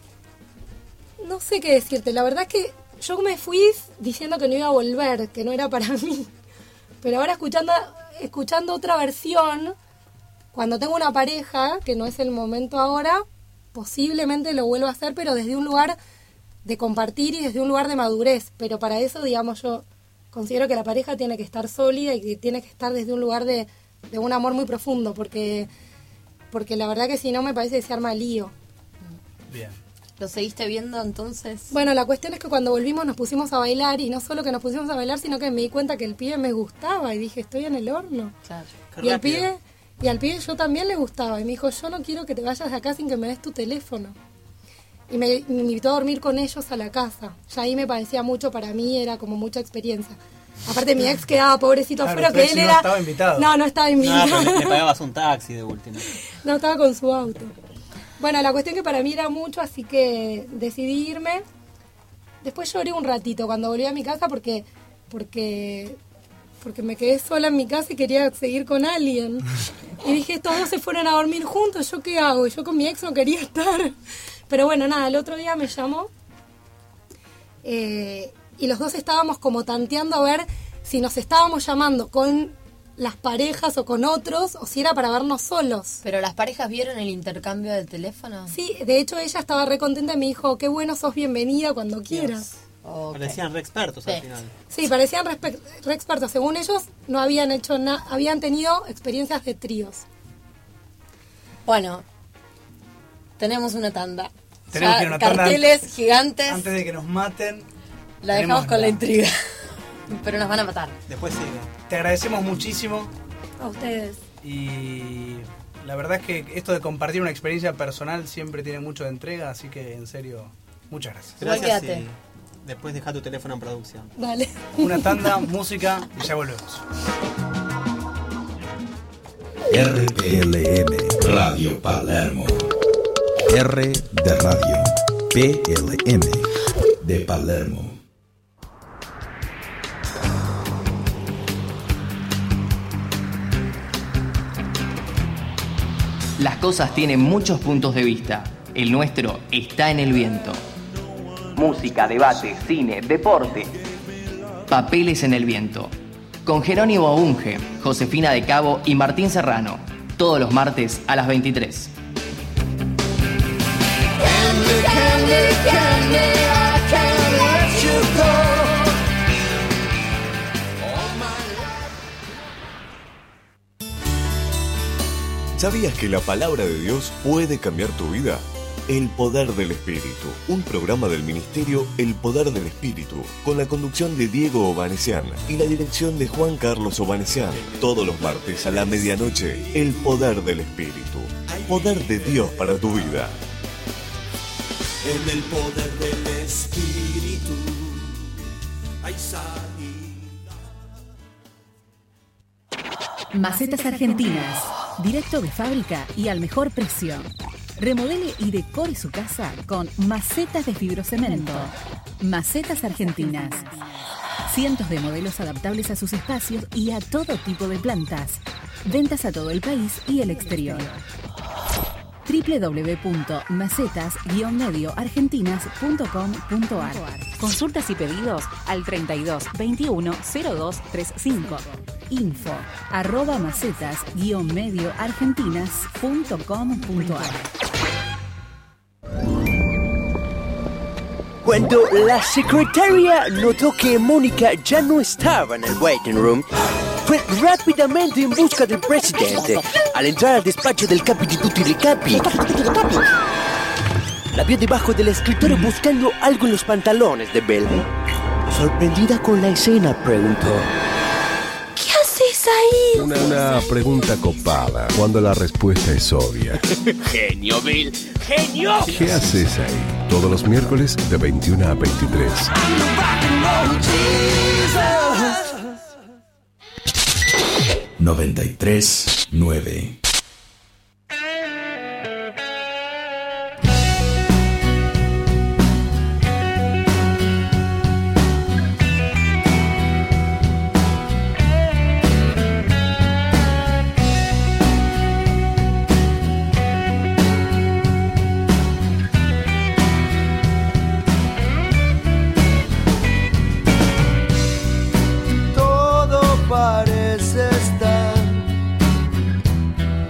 No sé qué decirte, la verdad es que yo me fui diciendo que no iba a volver, que no era para mí. Pero ahora escuchando, escuchando otra versión, cuando tengo una pareja, que no es el momento ahora, posiblemente lo vuelva a hacer, pero desde un lugar de compartir y desde un lugar de madurez, pero para eso, digamos, yo considero que la pareja tiene que estar sólida y que tiene que estar desde un lugar de, de un amor muy profundo, porque, porque la verdad que si no me parece que se arma lío. Bien. ¿Lo seguiste viendo entonces? Bueno, la cuestión es que cuando volvimos nos pusimos a bailar, y no solo que nos pusimos a bailar, sino que me di cuenta que el pibe me gustaba y dije, estoy en el horno. Claro. Y al pibe, y al pibe yo también le gustaba y me dijo, yo no quiero que te vayas de acá sin que me des tu teléfono. Y me, me invitó a dormir con ellos a la casa. Ya ahí me parecía mucho, para mí era como mucha experiencia. Aparte mi ex quedaba pobrecito Claro, afuera, tu que ex él no era... estaba invitado. No, no estaba No, invitado. pero le, le pagabas un taxi de última. No, estaba con su auto. Bueno, la cuestión que para mí era mucho, así que decidí irme. Después lloré un ratito cuando volví a mi casa porque, porque, porque me quedé sola en mi casa y quería seguir con alguien. Y dije, estos dos se fueron a dormir juntos, ¿yo qué hago? Yo con mi ex no quería estar. Pero bueno, nada, el otro día me llamó eh, y los dos estábamos como tanteando a ver si nos estábamos llamando con las parejas o con otros, o si era para vernos solos. ¿Pero las parejas vieron el intercambio de teléfono? Sí, de hecho ella estaba re contenta y me dijo, qué bueno, sos bienvenida cuando quieras. Okay. Parecían re expertos al Sí. final. Sí, parecían respe- re expertos. Según ellos, no habían hecho nada, habían tenido experiencias de tríos. Bueno, tenemos una tanda. Tenemos Ya que ir a una tanda carteles gigantes. Antes de que nos maten, La tenemos dejamos con la la- intriga. Pero nos van a matar. Después sigue. te agradecemos muchísimo A ustedes. y la verdad es que esto de compartir una experiencia personal siempre tiene mucho de entrega, así que en serio, muchas gracias. Igual Gracias quédate. y después deja tu teléfono en producción. Dale. Una tanda, música y ya volvemos. R P L M Radio Palermo. R de radio. P L M de Palermo. Las cosas tienen muchos puntos de vista. El nuestro está en el viento. Música, debate, cine, deporte. Papeles en el viento. Con Jerónimo Bunge, Josefina de Cabo y Martín Serrano. Todos los martes a las veintitrés. ¿Sabías que la palabra de Dios puede cambiar tu vida? El Poder del Espíritu, un programa del Ministerio El Poder del Espíritu, con la conducción de Diego Obanesian y la dirección de Juan Carlos Obanesian. Todos los martes a la medianoche, El Poder del Espíritu, poder de Dios para tu vida. En el poder del Espíritu hay salida. Macetas Argentinas, directo de fábrica y al mejor precio. Remodele y decore su casa con macetas de fibrocemento. Macetas Argentinas. Cientos de modelos adaptables a sus espacios y a todo tipo de plantas. Ventas a todo el país y el exterior. doble u doble u doble u punto macetas guion medio argentinas punto com punto a r. Consultas y pedidos al treinta y dos veintiuno cero dos treinta y cinco. Info arroba macetas guion medio argentinas punto com punto a r. Cuando la secretaria notó que Mónica ya no estaba en el waiting room, fue rápidamente en busca del presidente. Al entrar al despacho del capi di tutti i capi, la vio debajo del escritorio buscando algo en los pantalones de Belle. Sorprendida con la escena, preguntó: ¿qué haces ahí? Una, una pregunta copada, cuando la respuesta es obvia. ¡Genio, Bill! ¡Genio! ¿Qué haces ahí? Todos los miércoles de veintiuno a veintitrés. noventa y tres nueve. Todo parece estar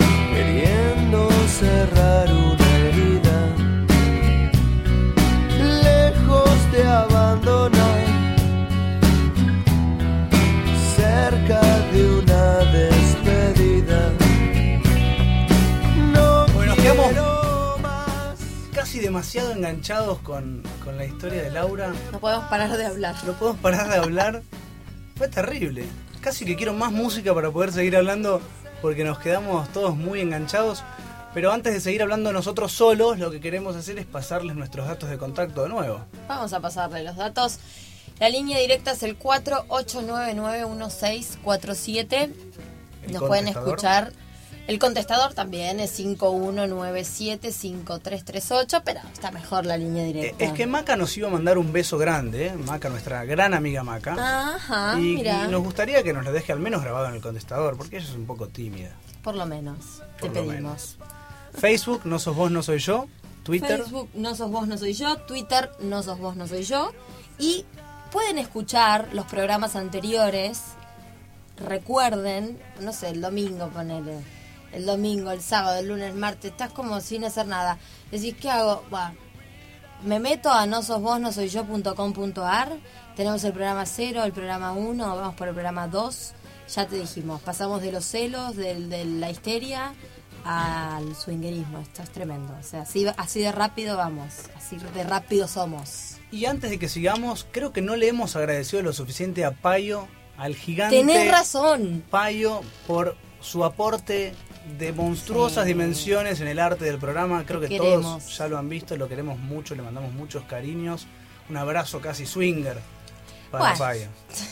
demasiado enganchados con, con la historia de Laura. No podemos parar de hablar. No podemos parar de hablar. Fue terrible. Casi que quiero más música para poder seguir hablando porque nos quedamos todos muy enganchados. Pero antes de seguir hablando nosotros solos, lo que queremos hacer es pasarles nuestros datos de contacto de nuevo. Vamos a pasarle los datos. La línea directa es el cuatro ocho nueve nueve uno seis cuatro siete. Nos pueden escuchar. El contestador también es cinco uno nueve siete cinco tres tres ocho, pero está mejor la línea directa. Es que Maca nos iba a mandar un beso grande, ¿eh? Maca, nuestra gran amiga Maca. Ajá, y, mira. y nos gustaría que nos lo deje al menos grabado en el contestador, porque ella es un poco tímida. Por lo menos, te Por lo pedimos. menos. Facebook, no sos vos, no soy yo. Twitter. Facebook, no sos vos, no soy yo. Twitter, no sos vos, no soy yo. Y pueden escuchar los programas anteriores. Recuerden, no sé, el domingo, ponele. El domingo, el sábado, el lunes, el martes. Estás como sin hacer nada. Decís, ¿qué hago? Bah, me meto a no sos vos, no soy yo punto com punto ar. Tenemos el programa cero, el programa uno. Vamos por el programa dos. Ya te dijimos, pasamos de los celos, de, de la histeria al swingerismo. Esto es tremendo. O sea, así, así de rápido vamos. Así de rápido somos. Y antes de que sigamos, creo que no le hemos agradecido lo suficiente a Payo, al gigante. Tenés razón. Payo, por su aporte de monstruosas sí. dimensiones en el arte del programa. Creo que queremos. Todos ya lo han visto, lo queremos mucho, le mandamos muchos cariños. Un abrazo casi swinger para bueno. Payo.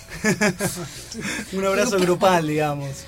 Un abrazo grupal, digamos.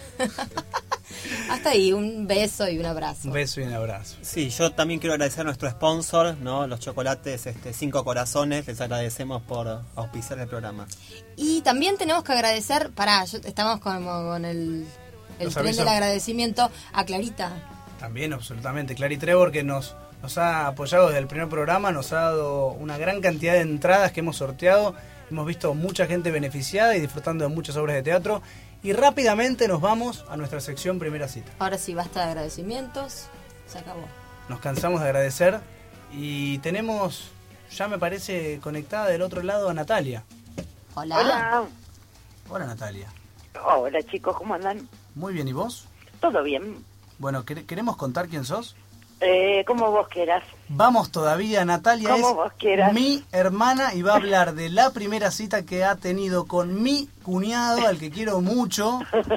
Hasta ahí, un beso y un abrazo. Un beso y un abrazo. Sí, yo también quiero agradecer a nuestro sponsor, ¿no? Los chocolates este, Cinco Corazones. Les agradecemos por auspiciar el programa. Y también tenemos que agradecer, pará, yo, estamos como con el, el tren del agradecimiento a Clarita. También, absolutamente. Clary Trevor, que nos, nos ha apoyado desde el primer programa, nos ha dado una gran cantidad de entradas que hemos sorteado. Hemos visto mucha gente beneficiada y disfrutando de muchas obras de teatro. Y rápidamente nos vamos a nuestra sección Primera Cita. Ahora sí, basta de agradecimientos. Se acabó. Nos cansamos de agradecer y tenemos, ya me parece, conectada del otro lado a Natalia. Hola. Hola. Hola, Natalia. Hola, chicos, ¿cómo andan? Muy bien, ¿y vos? Todo bien. Bueno, ¿queremos contar quién sos? Eh, como vos quieras. Vamos todavía, Natalia como es vos quieras. Mi hermana y va a hablar de la primera cita que ha tenido con mi cuñado, al que quiero mucho,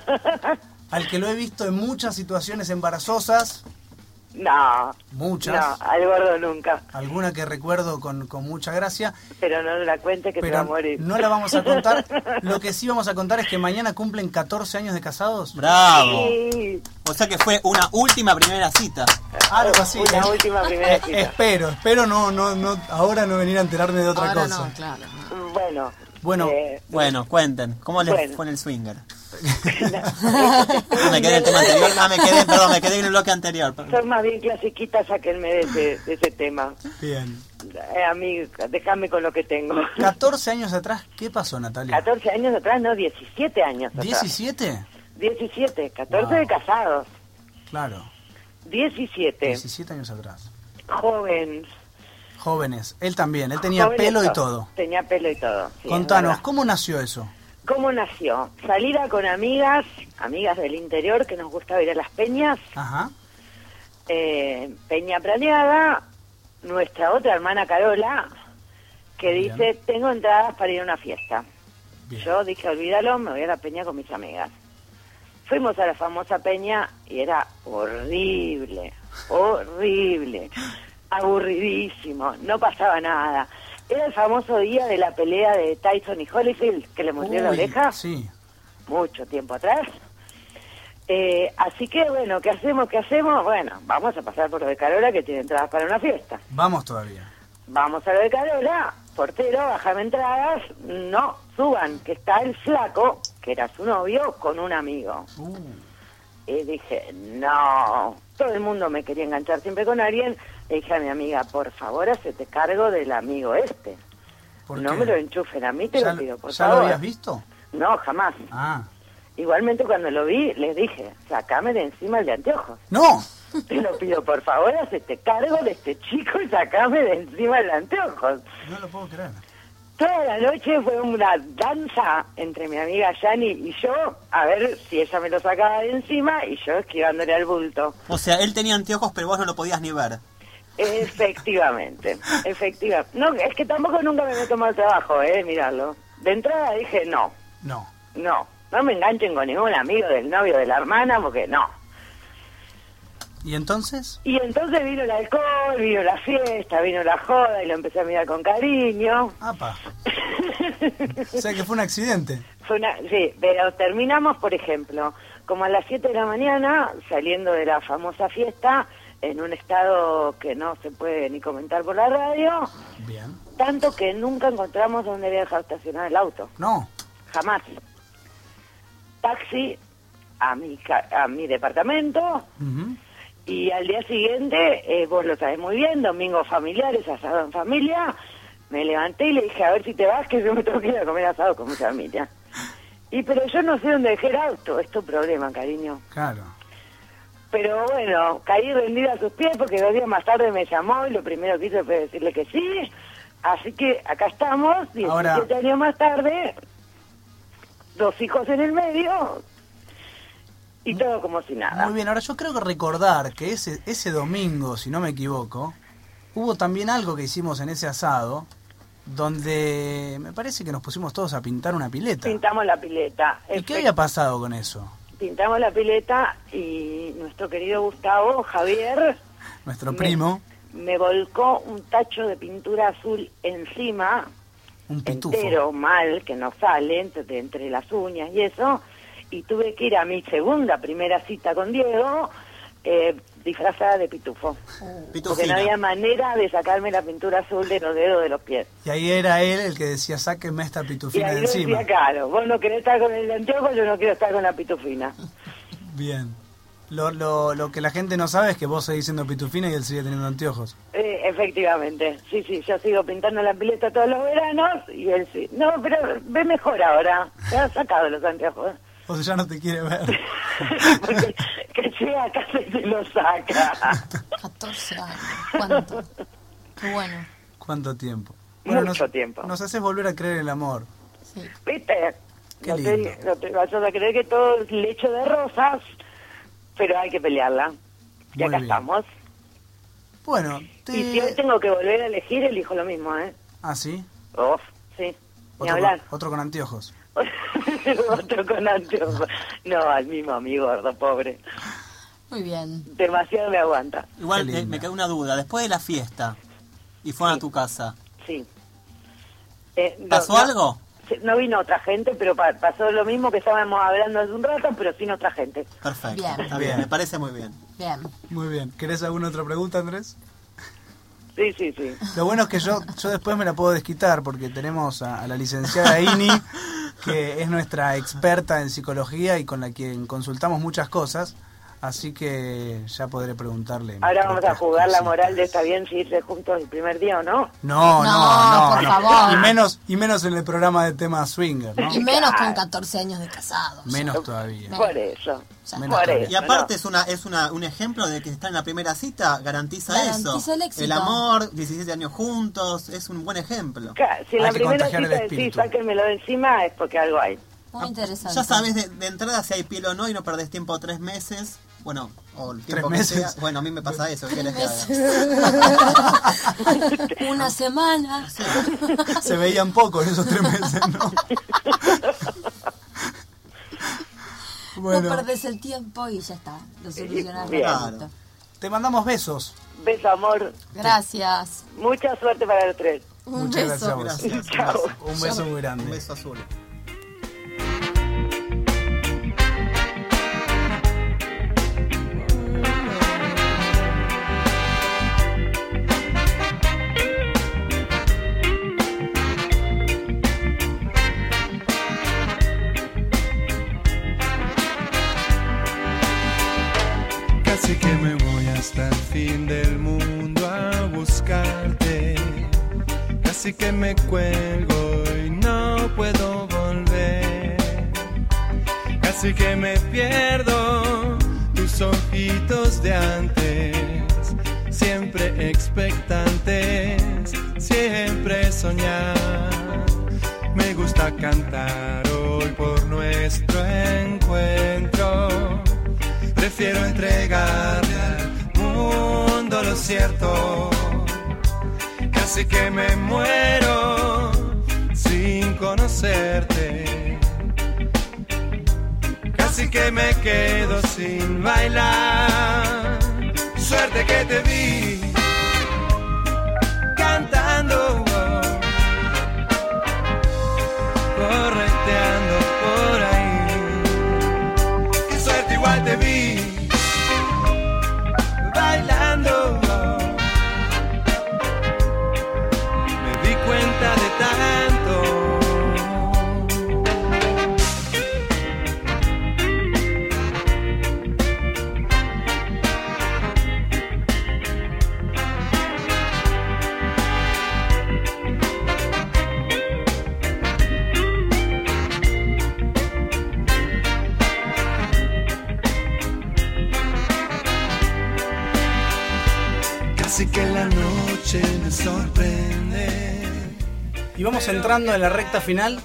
al que lo he visto en muchas situaciones embarazosas. No. Muchas. No, al gordo nunca. Alguna que recuerdo con, con mucha gracia. Pero no la cuente que Pero te va a morir. No la vamos a contar. Lo que sí vamos a contar es que mañana cumplen catorce años de casados. ¡Bravo! Sí. O sea que fue una última primera cita. Algo así. Una ¿eh? última primera eh, cita. Espero, espero no, no, no, ahora no venir a enterarme de otra ahora cosa. No, claro, no. Bueno. Bueno, eh, bueno, cuenten. ¿Cómo les bueno. fue en el swinger? ah, me quedé en el tema anterior. Ah, me quedé, perdón, me quedé en el bloque anterior. Son más bien clasiquitas, sáquenme de ese, de ese tema. Bien. Eh, a mí, déjame con lo que tengo. catorce años atrás, ¿qué pasó, Natalia? catorce años atrás, no, diecisiete años atrás. ¿diecisiete? diecisiete, catorce Wow. de casados. Claro. diecisiete. diecisiete años atrás. Jóvenes. Jóvenes. Él también, él tenía Jóvenes pelo y to- todo. Tenía pelo y todo. Sí, Contanos, es verdad. ¿cómo nació eso? ¿Cómo nació? Salida con amigas, amigas del interior que nos gustaba ir a las peñas. Ajá. Eh, Peña planeada, nuestra otra hermana Carola, que Bien. dice, tengo entradas para ir a una fiesta. Bien. Yo dije, olvídalo, me voy a la peña con mis amigas. Fuimos a la famosa peña y era horrible, horrible, aburridísimo, no pasaba nada. Era el famoso día de la pelea de Tyson y Holyfield, que le mordió la Uy, oreja, Sí. mucho tiempo atrás. Eh, así que, bueno, ¿qué hacemos? ¿Qué hacemos? Bueno, vamos a pasar por lo de Carola, que tiene entradas para una fiesta. Vamos todavía. Vamos a lo de Carola, portero, bajame entradas, no, suban, que está el flaco, que era su novio, con un amigo. Uh, Y dije, no, todo el mundo me quería enganchar siempre con alguien. Le dije a mi amiga, por favor, hacete cargo del amigo este. ¿por No qué? me lo enchufen a mí, te ¿Ya, lo pido, por ¿ya favor. lo habías visto? No, jamás. Ah. Igualmente cuando lo vi, les dije, sacame de encima el de anteojos. ¡No! Te lo pido, por favor, hacete cargo de este chico y sacame de encima el de anteojos. No lo puedo creer. Toda la noche fue una danza entre mi amiga Yani y yo, a ver si ella me lo sacaba de encima y yo esquivándole al bulto. O sea, él tenía anteojos, pero vos no lo podías ni ver. Efectivamente, efectivamente. No, es que tampoco nunca me meto mal trabajo, eh, mirarlo. De entrada dije no. No. No, no me enganchen con ningún amigo del novio de la hermana, porque no. ¿Y entonces? Y entonces vino el alcohol, vino la fiesta, vino la joda y lo empecé a mirar con cariño. ¡Apa! O sea que fue un accidente. Fue una, sí, pero terminamos, por ejemplo, como a las siete de la mañana, saliendo de la famosa fiesta, en un estado que no se puede ni comentar por la radio. Bien. Tanto que nunca encontramos dónde había dejado estacionar el auto. No. Jamás. Taxi a mi, ca- a mi departamento. Uh-huh. Y al día siguiente, eh, vos lo sabés muy bien, domingo familiares, asado en familia, me levanté y le dije, a ver si te vas, que yo me tengo que ir a comer asado con mi familia. Y pero yo no sé dónde dejé el auto, es tu problema, cariño. Claro. Pero bueno, caí rendida a sus pies porque dos días más tarde me llamó y lo primero que hice fue decirle que sí. Así que acá estamos, diecisiete Ahora... años más tarde, dos hijos en el medio... Y todo como si nada. Muy bien, ahora yo creo que recordar que ese ese domingo, si no me equivoco, hubo también algo que hicimos en ese asado, donde me parece que nos pusimos todos a pintar una pileta. Pintamos la pileta. ¿Y qué había pasado con eso? Pintamos la pileta y nuestro querido Gustavo, Javier... Nuestro me, primo. Me volcó un tacho de pintura azul encima, un pitufo. Entero, mal, que no sale, entre, entre las uñas y eso... Y tuve que ir a mi segunda, primera cita con Diego, eh, disfrazada de pitufo. Pitufina. Porque no había manera de sacarme la pintura azul de los dedos de los pies. Y ahí era él el que decía, sáquenme esta Y pitufina ahí de decía, encima. claro, vos no querés estar con el anteojo, yo no quiero estar con la pitufina. Bien. Lo, lo, lo que la gente no sabe es que vos seguís siendo pitufina y él sigue teniendo anteojos. Eh, efectivamente, sí, sí, yo sigo pintando la pileta todos los veranos y él sí. No, pero ve mejor ahora, te has sacado los anteojos. O sea, ya no te quiere ver. Porque que llega a casa y se lo saca. catorce años. ¿Cuánto? Qué bueno. ¿Cuánto tiempo? Mucho nos, tiempo. Nos haces volver a creer en el amor. Sí. ¿Viste? Qué no, te, lindo. no te vas a creer que todo es lecho de rosas, pero hay que pelearla. Y Muy acá bien. estamos. Bueno, te... Y si hoy tengo que volver a elegir, elijo lo mismo, ¿eh? ¿Ah, sí? Uf, sí. Ni Otro hablar. con, otro con anteojos. Otro con anteojos. No, al mismo amigo, gordo, pobre. Muy bien. Demasiado me aguanta. Igual eh, me queda una duda. Después de la fiesta y fueron Sí. a tu casa, Sí. Eh, no, ¿pasó no, algo? sí, no vino otra gente, pero pa- pasó lo mismo que estábamos hablando hace un rato, pero sin otra gente. Perfecto. Bien. Está bien, Bien. me parece muy bien. Bien. Muy bien. ¿Querés alguna otra pregunta, Andrés? Sí, sí, sí. Lo bueno es que yo yo después me la puedo desquitar porque tenemos a, a la licenciada Ini, que es nuestra experta en psicología y con la quien consultamos muchas cosas, así que ya podré preguntarle. Ahora vamos a otras jugar la cositas. moral de está bien si irse juntos el primer día o no. No, no, No, no, por no. favor. Y menos y menos en el programa de tema swinger, ¿no? Y menos con catorce años de casados. Menos todavía. Por eso. Menos Por todavía. eso. Y aparte no. es una es una un ejemplo de que estar en la primera cita garantiza, Garantiza eso. el éxito. amor, diecisiete años juntos, es un buen ejemplo. Claro, si en Hay la que primera contagiar el cita decís espíritu. sáquenmelo de encima es porque algo hay. Muy interesante. Ya sabes de, de entrada si hay piel o no y no perdés tiempo tres meses. Bueno, o el tiempo que meses? sea. Bueno, a mí me pasa eso. ¿Qué querés que haga? Una semana. Se veían poco en esos tres meses, ¿no? Bueno, No perdés el tiempo y ya está. Lo solucionás Bien. rapidito. te mandamos besos. Beso, amor. Gracias. Mucha suerte para los tres. Un Muchas beso. gracias a vos. Chao. Un beso muy grande. Un beso azul. Casi que me voy hasta el fin del mundo a buscarte. Casi que me cuelgo y no puedo volver. Casi que me pierdo tus ojitos de antes. Siempre expectantes, siempre soñar. Me gusta cantar hoy por nuestro encuentro. Prefiero entregarle al mundo los cierto. Casi que me muero sin conocerte. Casi que me quedo sin bailar. Suerte que te vi cantando, correteando por ahí. Qué suerte, igual te vi bailando. Me di cuenta de tanto. Así que la noche me sorprende. Y vamos entrando en la recta final.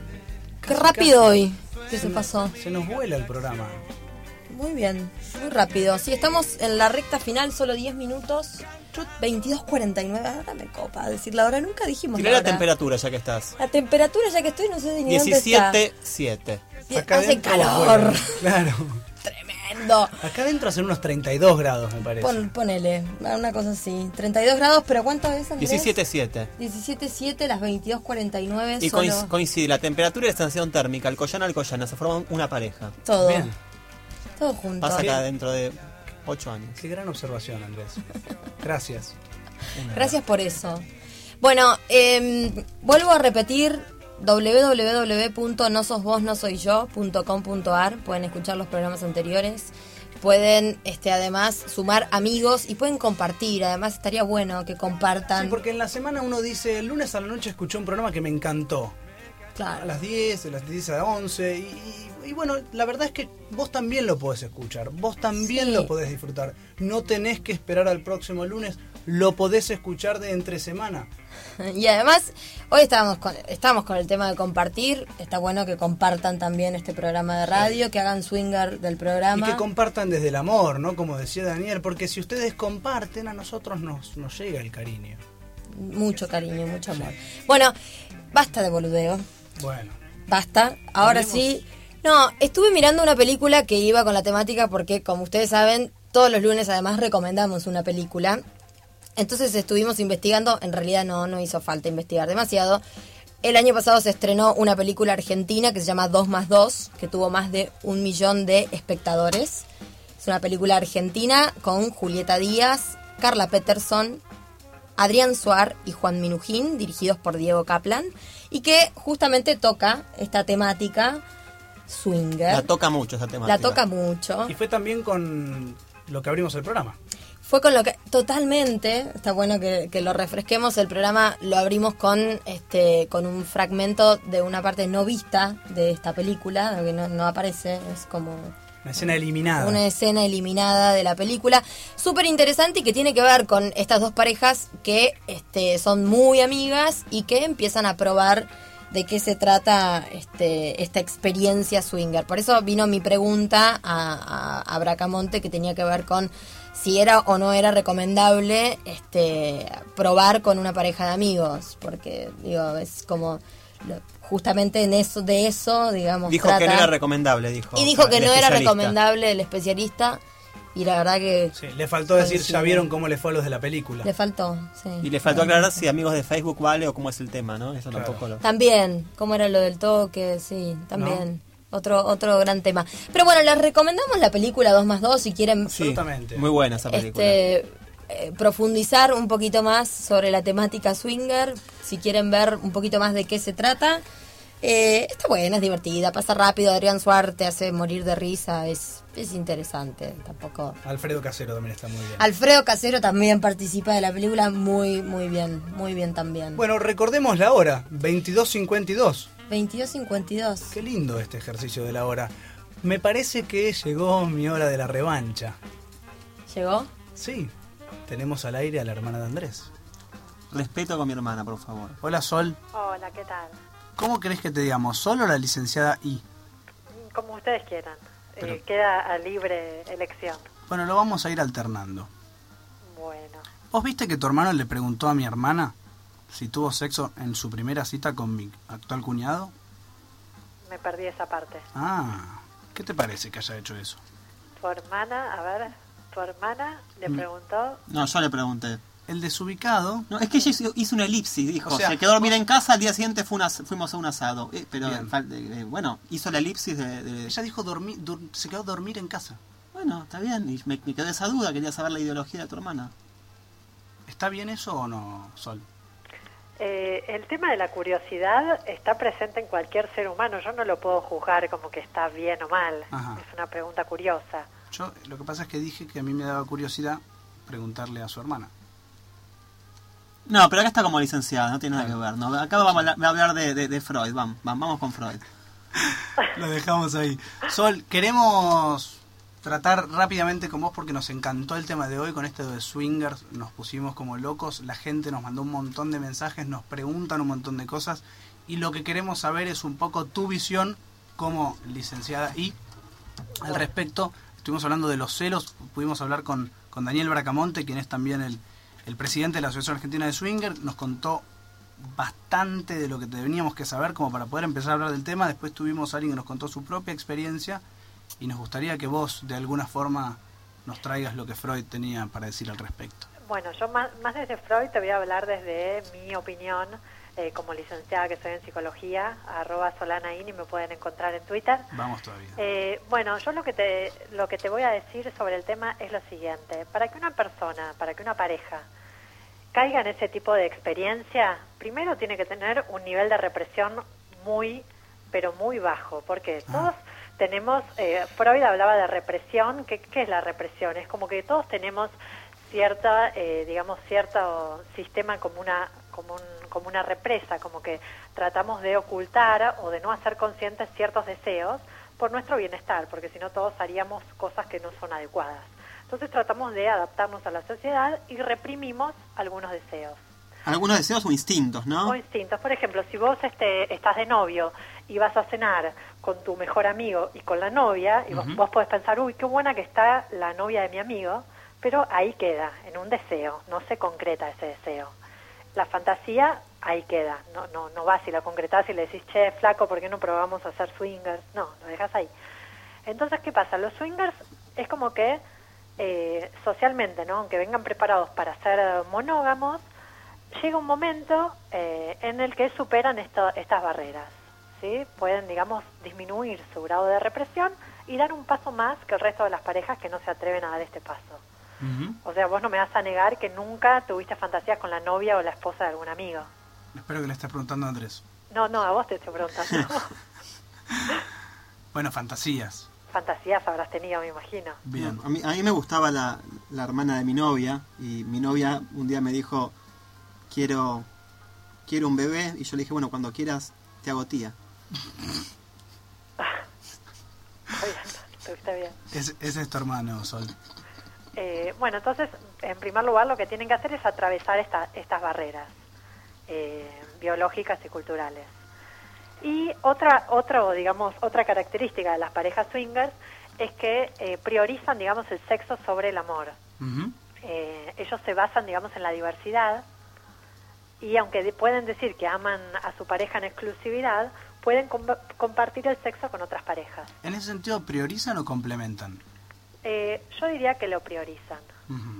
Qué rápido hoy. ¿Qué se pasó? Se nos vuela el programa. Muy bien, muy rápido. Sí, estamos en la recta final, solo diez minutos. veintidós cuarenta y nueve, ahora me copa decir la hora. Nunca dijimos Tirá la la hora. temperatura ya que estás. La temperatura ya que estoy, no sé de ni diecisiete siete. dónde está. Hace calor. Claro. Tremendo. Acá adentro hacen unos treinta y dos grados, me parece. Pon, ponele, una cosa así. treinta y dos grados, pero ¿cuánto es, Andrés? diecisiete siete. diecisiete siete, las veintidós cuarenta y nueve. Y solo... coinc- coincide la temperatura y la sensación térmica. Alcoyana, Alcoyana. Se forman una pareja. Todo. Bien. Todo junto. Pasa acá dentro de ocho años. Qué gran observación, Andrés. Gracias. Gracias por eso. Bueno, eh, vuelvo a repetir doble u doble u doble u punto no sos vos no soy yo punto com punto a r. Pueden escuchar los programas anteriores. Pueden este además sumar amigos y pueden compartir. Además estaría bueno que compartan. Sí, porque en la semana uno dice, el lunes a la noche escuché un programa que me encantó. Claro. A las diez, de las diez a las once. Y, y, y bueno, la verdad es que vos también lo podés escuchar. Vos también Sí. lo podés disfrutar. No tenés que esperar al próximo lunes. Lo podés escuchar de entre semana. Y además, hoy estábamos con, estábamos con el tema de compartir. Está bueno que compartan también este programa de radio, que hagan swinger del programa. Y que compartan desde el amor, ¿no? Como decía Daniel, porque si ustedes comparten, a nosotros nos, nos llega el cariño. Mucho cariño, mucho amor. Bueno, basta de boludeo. Bueno. Basta. Ahora Hablemos. sí. No, estuve mirando una película que iba con la temática porque, como ustedes saben, todos los lunes además recomendamos una película. Entonces estuvimos investigando, en realidad no, no hizo falta investigar demasiado. El año pasado se estrenó una película argentina que se llama dos más dos, que tuvo más de un millón de espectadores. Es una película argentina con Julieta Díaz, Carla Peterson, Adrián Suar y Juan Minujín, dirigidos por Diego Kaplan, y que justamente toca esta temática swinger. La toca mucho esa temática. La toca mucho. Y fue también con lo que abrimos el programa. Fue con lo que totalmente, está bueno que, que lo refresquemos, el programa lo abrimos con este con un fragmento de una parte no vista de esta película, que no, no aparece, es como Una escena eliminada. una escena eliminada de la película, súper interesante y que tiene que ver con estas dos parejas que este, son muy amigas y que empiezan a probar de qué se trata este, esta experiencia swinger. Por eso vino mi pregunta a, a, a Bracamonte, que tenía que ver con si era o no era recomendable este, probar con una pareja de amigos, porque digo es como lo- justamente en eso de eso, digamos, Dijo trata. que no era recomendable, dijo. Y dijo que el no era especialista. recomendable el especialista, y la verdad que Sí, le faltó decir, coincido. ya vieron cómo le fue a los de la película. le faltó, sí. Y le faltó aclarar si amigos de Facebook vale o cómo es el tema, ¿no? Eso tampoco lo... También, cómo era lo del toque, sí, también. Otro otro gran tema. Pero bueno, les recomendamos la película dos más dos si quieren Sí, muy buena esa película. este eh, profundizar un poquito más sobre la temática swinger, si quieren ver un poquito más de qué se trata. Eh, está buena, es divertida, pasa rápido. Adrián Suárez te hace morir de risa, es, es interesante. Tampoco. Alfredo Casero también está muy bien. Alfredo Casero también participa de la película, muy, muy bien, muy bien también. Bueno, recordemos la hora, veintidós cincuenta y dos. veintidós cincuenta y dos. Qué lindo este ejercicio de la hora. Me parece que llegó mi hora de la revancha. ¿Llegó? Sí, tenemos al aire a la hermana de Andrés. Respeto con mi hermana, por favor. Hola, Sol. Hola, ¿qué tal? ¿Cómo querés que te digamos? ¿Sol o la licenciada I? Como ustedes quieran. Pero- Eh, queda a libre elección. Bueno, lo vamos a ir alternando. Bueno. ¿Vos viste que tu hermano le preguntó a mi hermana si tuvo sexo en su primera cita con mi actual cuñado? Me perdí esa parte. Ah, ¿qué te parece que haya hecho eso? Tu hermana, a ver, tu hermana le Mm. preguntó... No, yo le pregunté. El desubicado... No, es que ella hizo, hizo una elipsis, dijo. O sea, se quedó a dormir en casa, al día siguiente fue una, fuimos a un asado. Eh, pero, Bien. fal- eh, bueno, hizo la elipsis de... de- Ella dijo dormir, dur- se quedó a dormir en casa. Bueno, está bien, y me, me quedó esa duda, quería saber la ideología de tu hermana. ¿Está bien eso o no, Sol? Eh, el tema de la curiosidad está presente en cualquier ser humano. Yo no lo puedo juzgar como que está bien o mal. Ajá. Es una pregunta curiosa. Yo lo que pasa es que dije que a mí me daba curiosidad preguntarle a su hermana. No, pero acá está como licenciada, no tiene nada que ver. ¿no? Acá vamos a hablar, va a hablar de, de, de Freud, vamos, vamos con Freud. Lo dejamos ahí. Sol, queremos tratar rápidamente con vos porque nos encantó el tema de hoy con esto de swingers, nos pusimos como locos, la gente nos mandó un montón de mensajes, nos preguntan un montón de cosas y lo que queremos saber es un poco tu visión como licenciada y al respecto, estuvimos hablando de los celos, pudimos hablar con, con Daniel Bracamonte, quien es también el, el presidente de la Asociación Argentina de Swinger, nos contó bastante de lo que teníamos que saber como para poder empezar a hablar del tema. Después tuvimos a alguien que nos contó su propia experiencia y nos gustaría que vos de alguna forma nos traigas lo que Freud tenía para decir al respecto. Bueno, yo más, más desde Freud te voy a hablar desde mi opinión eh, como licenciada que soy en psicología, arroba solanain y me pueden encontrar en Twitter. Vamos todavía. Eh, bueno, yo lo que te lo que te voy a decir sobre el tema es lo siguiente. Para que una persona, para que una pareja caiga en ese tipo de experiencia, primero tiene que tener un nivel de represión muy, pero muy bajo, porque todos tenemos, eh, Freud hablaba de represión. ¿Qué, ¿Qué es la represión? Es como que todos tenemos cierta, eh, digamos, cierto sistema como una, como, un, como una represa, como que tratamos de ocultar o de no hacer conscientes ciertos deseos por nuestro bienestar, porque si no todos haríamos cosas que no son adecuadas. Entonces tratamos de adaptarnos a la sociedad y reprimimos algunos deseos. Algunos deseos o instintos, ¿no? O instintos. Por ejemplo, si vos este, estás de novio y vas a cenar con tu mejor amigo y con la novia, y vos, Ujú. vos podés pensar, uy, qué buena que está la novia de mi amigo, pero ahí queda, en un deseo, no se concreta ese deseo. La fantasía ahí queda, no no no vas y la concretás y le decís, che, flaco, ¿por qué no probamos a hacer swingers? No, lo dejas ahí. Entonces, ¿qué pasa? Los swingers es como que eh, socialmente, ¿no? Aunque vengan preparados para ser eh, monógamos, llega un momento eh, en el que superan esto, estas barreras, ¿sí? Pueden, digamos, disminuir su grado de represión y dar un paso más que el resto de las parejas que no se atreven a dar este paso. O sea, vos no me vas a negar que nunca tuviste fantasías con la novia o la esposa de algún amigo. Espero que le estés preguntando a Andrés. No, no, a vos te estoy preguntando. Bueno, fantasías. Fantasías habrás tenido, me imagino. Bien. A mí, a mí me gustaba la, la hermana de mi novia y mi novia un día me dijo, quiero quiero un bebé, y yo le dije, bueno, cuando quieras te hago tía. Está bien, estuviste bien. Es, ese es tu hermano, Sol. Eh, bueno, entonces, en primer lugar, lo que tienen que hacer es atravesar esta, estas barreras eh, biológicas y culturales. Y otra, otro, digamos, otra característica de las parejas swingers es que eh, priorizan, digamos, el sexo sobre el amor. Eh, ellos se basan, digamos, en la diversidad y aunque de- pueden decir que aman a su pareja en exclusividad, pueden com- compartir el sexo con otras parejas. ¿En ese sentido priorizan o complementan? Eh, yo diría que lo priorizan. Ujú.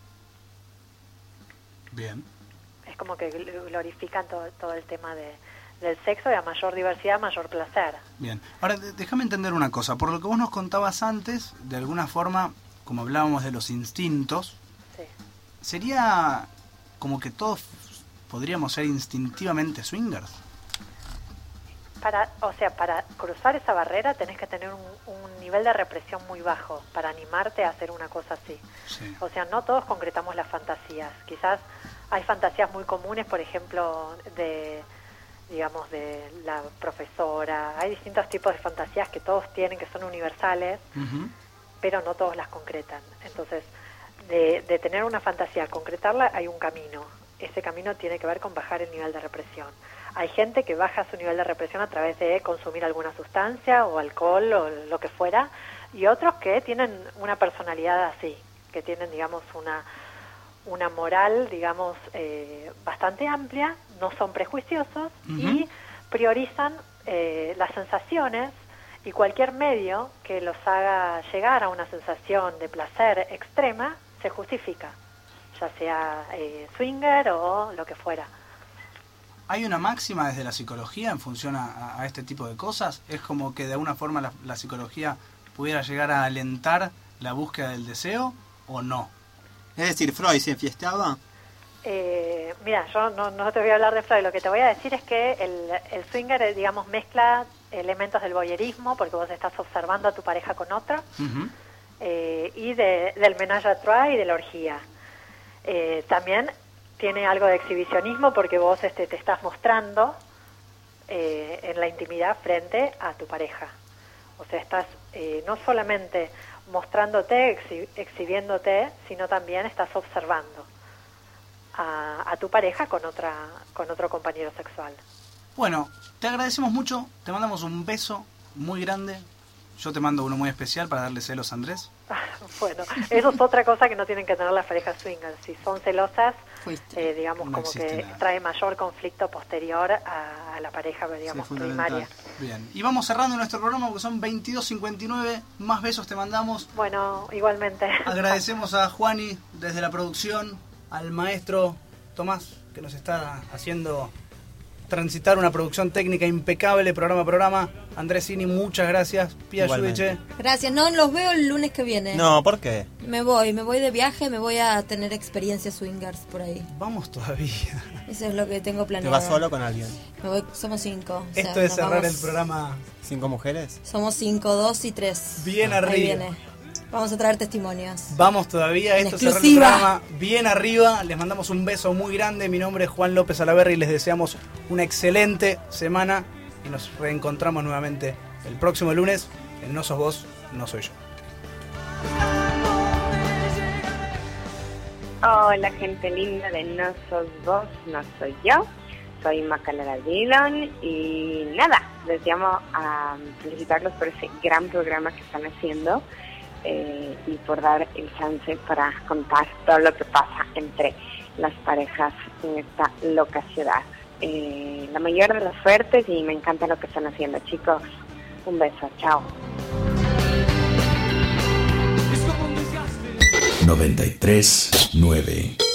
Bien. Es como que gl- glorifican todo, todo el tema de, del sexo y a mayor diversidad, mayor placer. Bien. Ahora, de- déjame entender una cosa. Por lo que vos nos contabas antes, de alguna forma, como hablábamos de los instintos, Sí. ¿sería como que todos podríamos ser instintivamente swingers? Para, o sea, para cruzar esa barrera tenés que tener un, un nivel de represión muy bajo para animarte a hacer una cosa así. Sí. O sea, no todos concretamos las fantasías. Quizás hay fantasías muy comunes, por ejemplo, de, digamos, de la profesora. Hay distintos tipos de fantasías que todos tienen, que son universales, pero no todos las concretan. Entonces, de, de tener una fantasía a concretarla hay un camino. Ese camino tiene que ver con bajar el nivel de represión. Hay gente que baja su nivel de represión a través de consumir alguna sustancia o alcohol o lo que fuera, y otros que tienen una personalidad así, que tienen, digamos, una una moral, digamos, eh, bastante amplia, no son prejuiciosos uh-huh. y priorizan eh, las sensaciones y cualquier medio que los haga llegar a una sensación de placer extrema se justifica, ya sea eh, swinger o lo que fuera. ¿Hay una máxima desde la psicología en función a, a este tipo de cosas? ¿Es como que de alguna forma la, la psicología pudiera llegar a alentar la búsqueda del deseo o no? Es decir, ¿Freud se enfiestaba? Eh, mira, yo no, no te voy a hablar de Freud, lo que te voy a decir es que el, el swinger, digamos, mezcla elementos del voyeurismo, porque vos estás observando a tu pareja con otro, uh-huh. eh, y de, del ménage à trois y de la orgía. Eh, también tiene algo de exhibicionismo porque vos este, te estás mostrando eh, en la intimidad frente a tu pareja. O sea, estás eh, no solamente mostrándote, exhi- exhibiéndote, sino también estás observando a, a tu pareja con otra con otro compañero sexual. Bueno, te agradecemos mucho, te mandamos un beso muy grande. Yo te mando uno muy especial para darle celos a Andrés. Bueno, eso es otra cosa que no tienen que tener las parejas swingers. Si son celosas, eh, digamos, no como que nada. Trae mayor conflicto posterior a, a la pareja, digamos, sí, primaria. Bien, y vamos cerrando nuestro programa porque son veintidós cincuenta y nueve. Más besos te mandamos. Bueno, igualmente. Agradecemos a Juani desde la producción, al maestro Tomás, que nos está haciendo transitar una producción técnica impecable, programa a programa. Andrés Cini, muchas gracias. Pia Yudiche. Gracias. No, los veo el lunes que viene. No, ¿por qué? Me voy, me voy de viaje, me voy a tener experiencias swingers por ahí. Vamos todavía. Eso es lo que tengo planeado. ¿Te vas solo con alguien? Me voy, somos cinco. Esto o sea, es cerrar vamos... el programa. ¿Cinco mujeres? Somos cinco, dos y tres. Bien ahí arriba. Viene. Vamos a traer testimonios. Vamos todavía, esto es cerrar el programa bien arriba. Les mandamos un beso muy grande. Mi nombre es Juan López Alaverri y les deseamos una excelente semana. Y nos reencontramos nuevamente el próximo lunes en No Sos Vos, No Soy Yo. Hola, gente linda de No Sos Vos, No Soy Yo. Soy Macalara Dillon y nada, les llamo a felicitarlos por ese gran programa que están haciendo. Eh, y por dar el chance para contar todo lo que pasa entre las parejas en esta loca ciudad. Eh, la mayor de las suertes y me encanta lo que están haciendo, chicos. Un beso, chao. noventa y tres nueve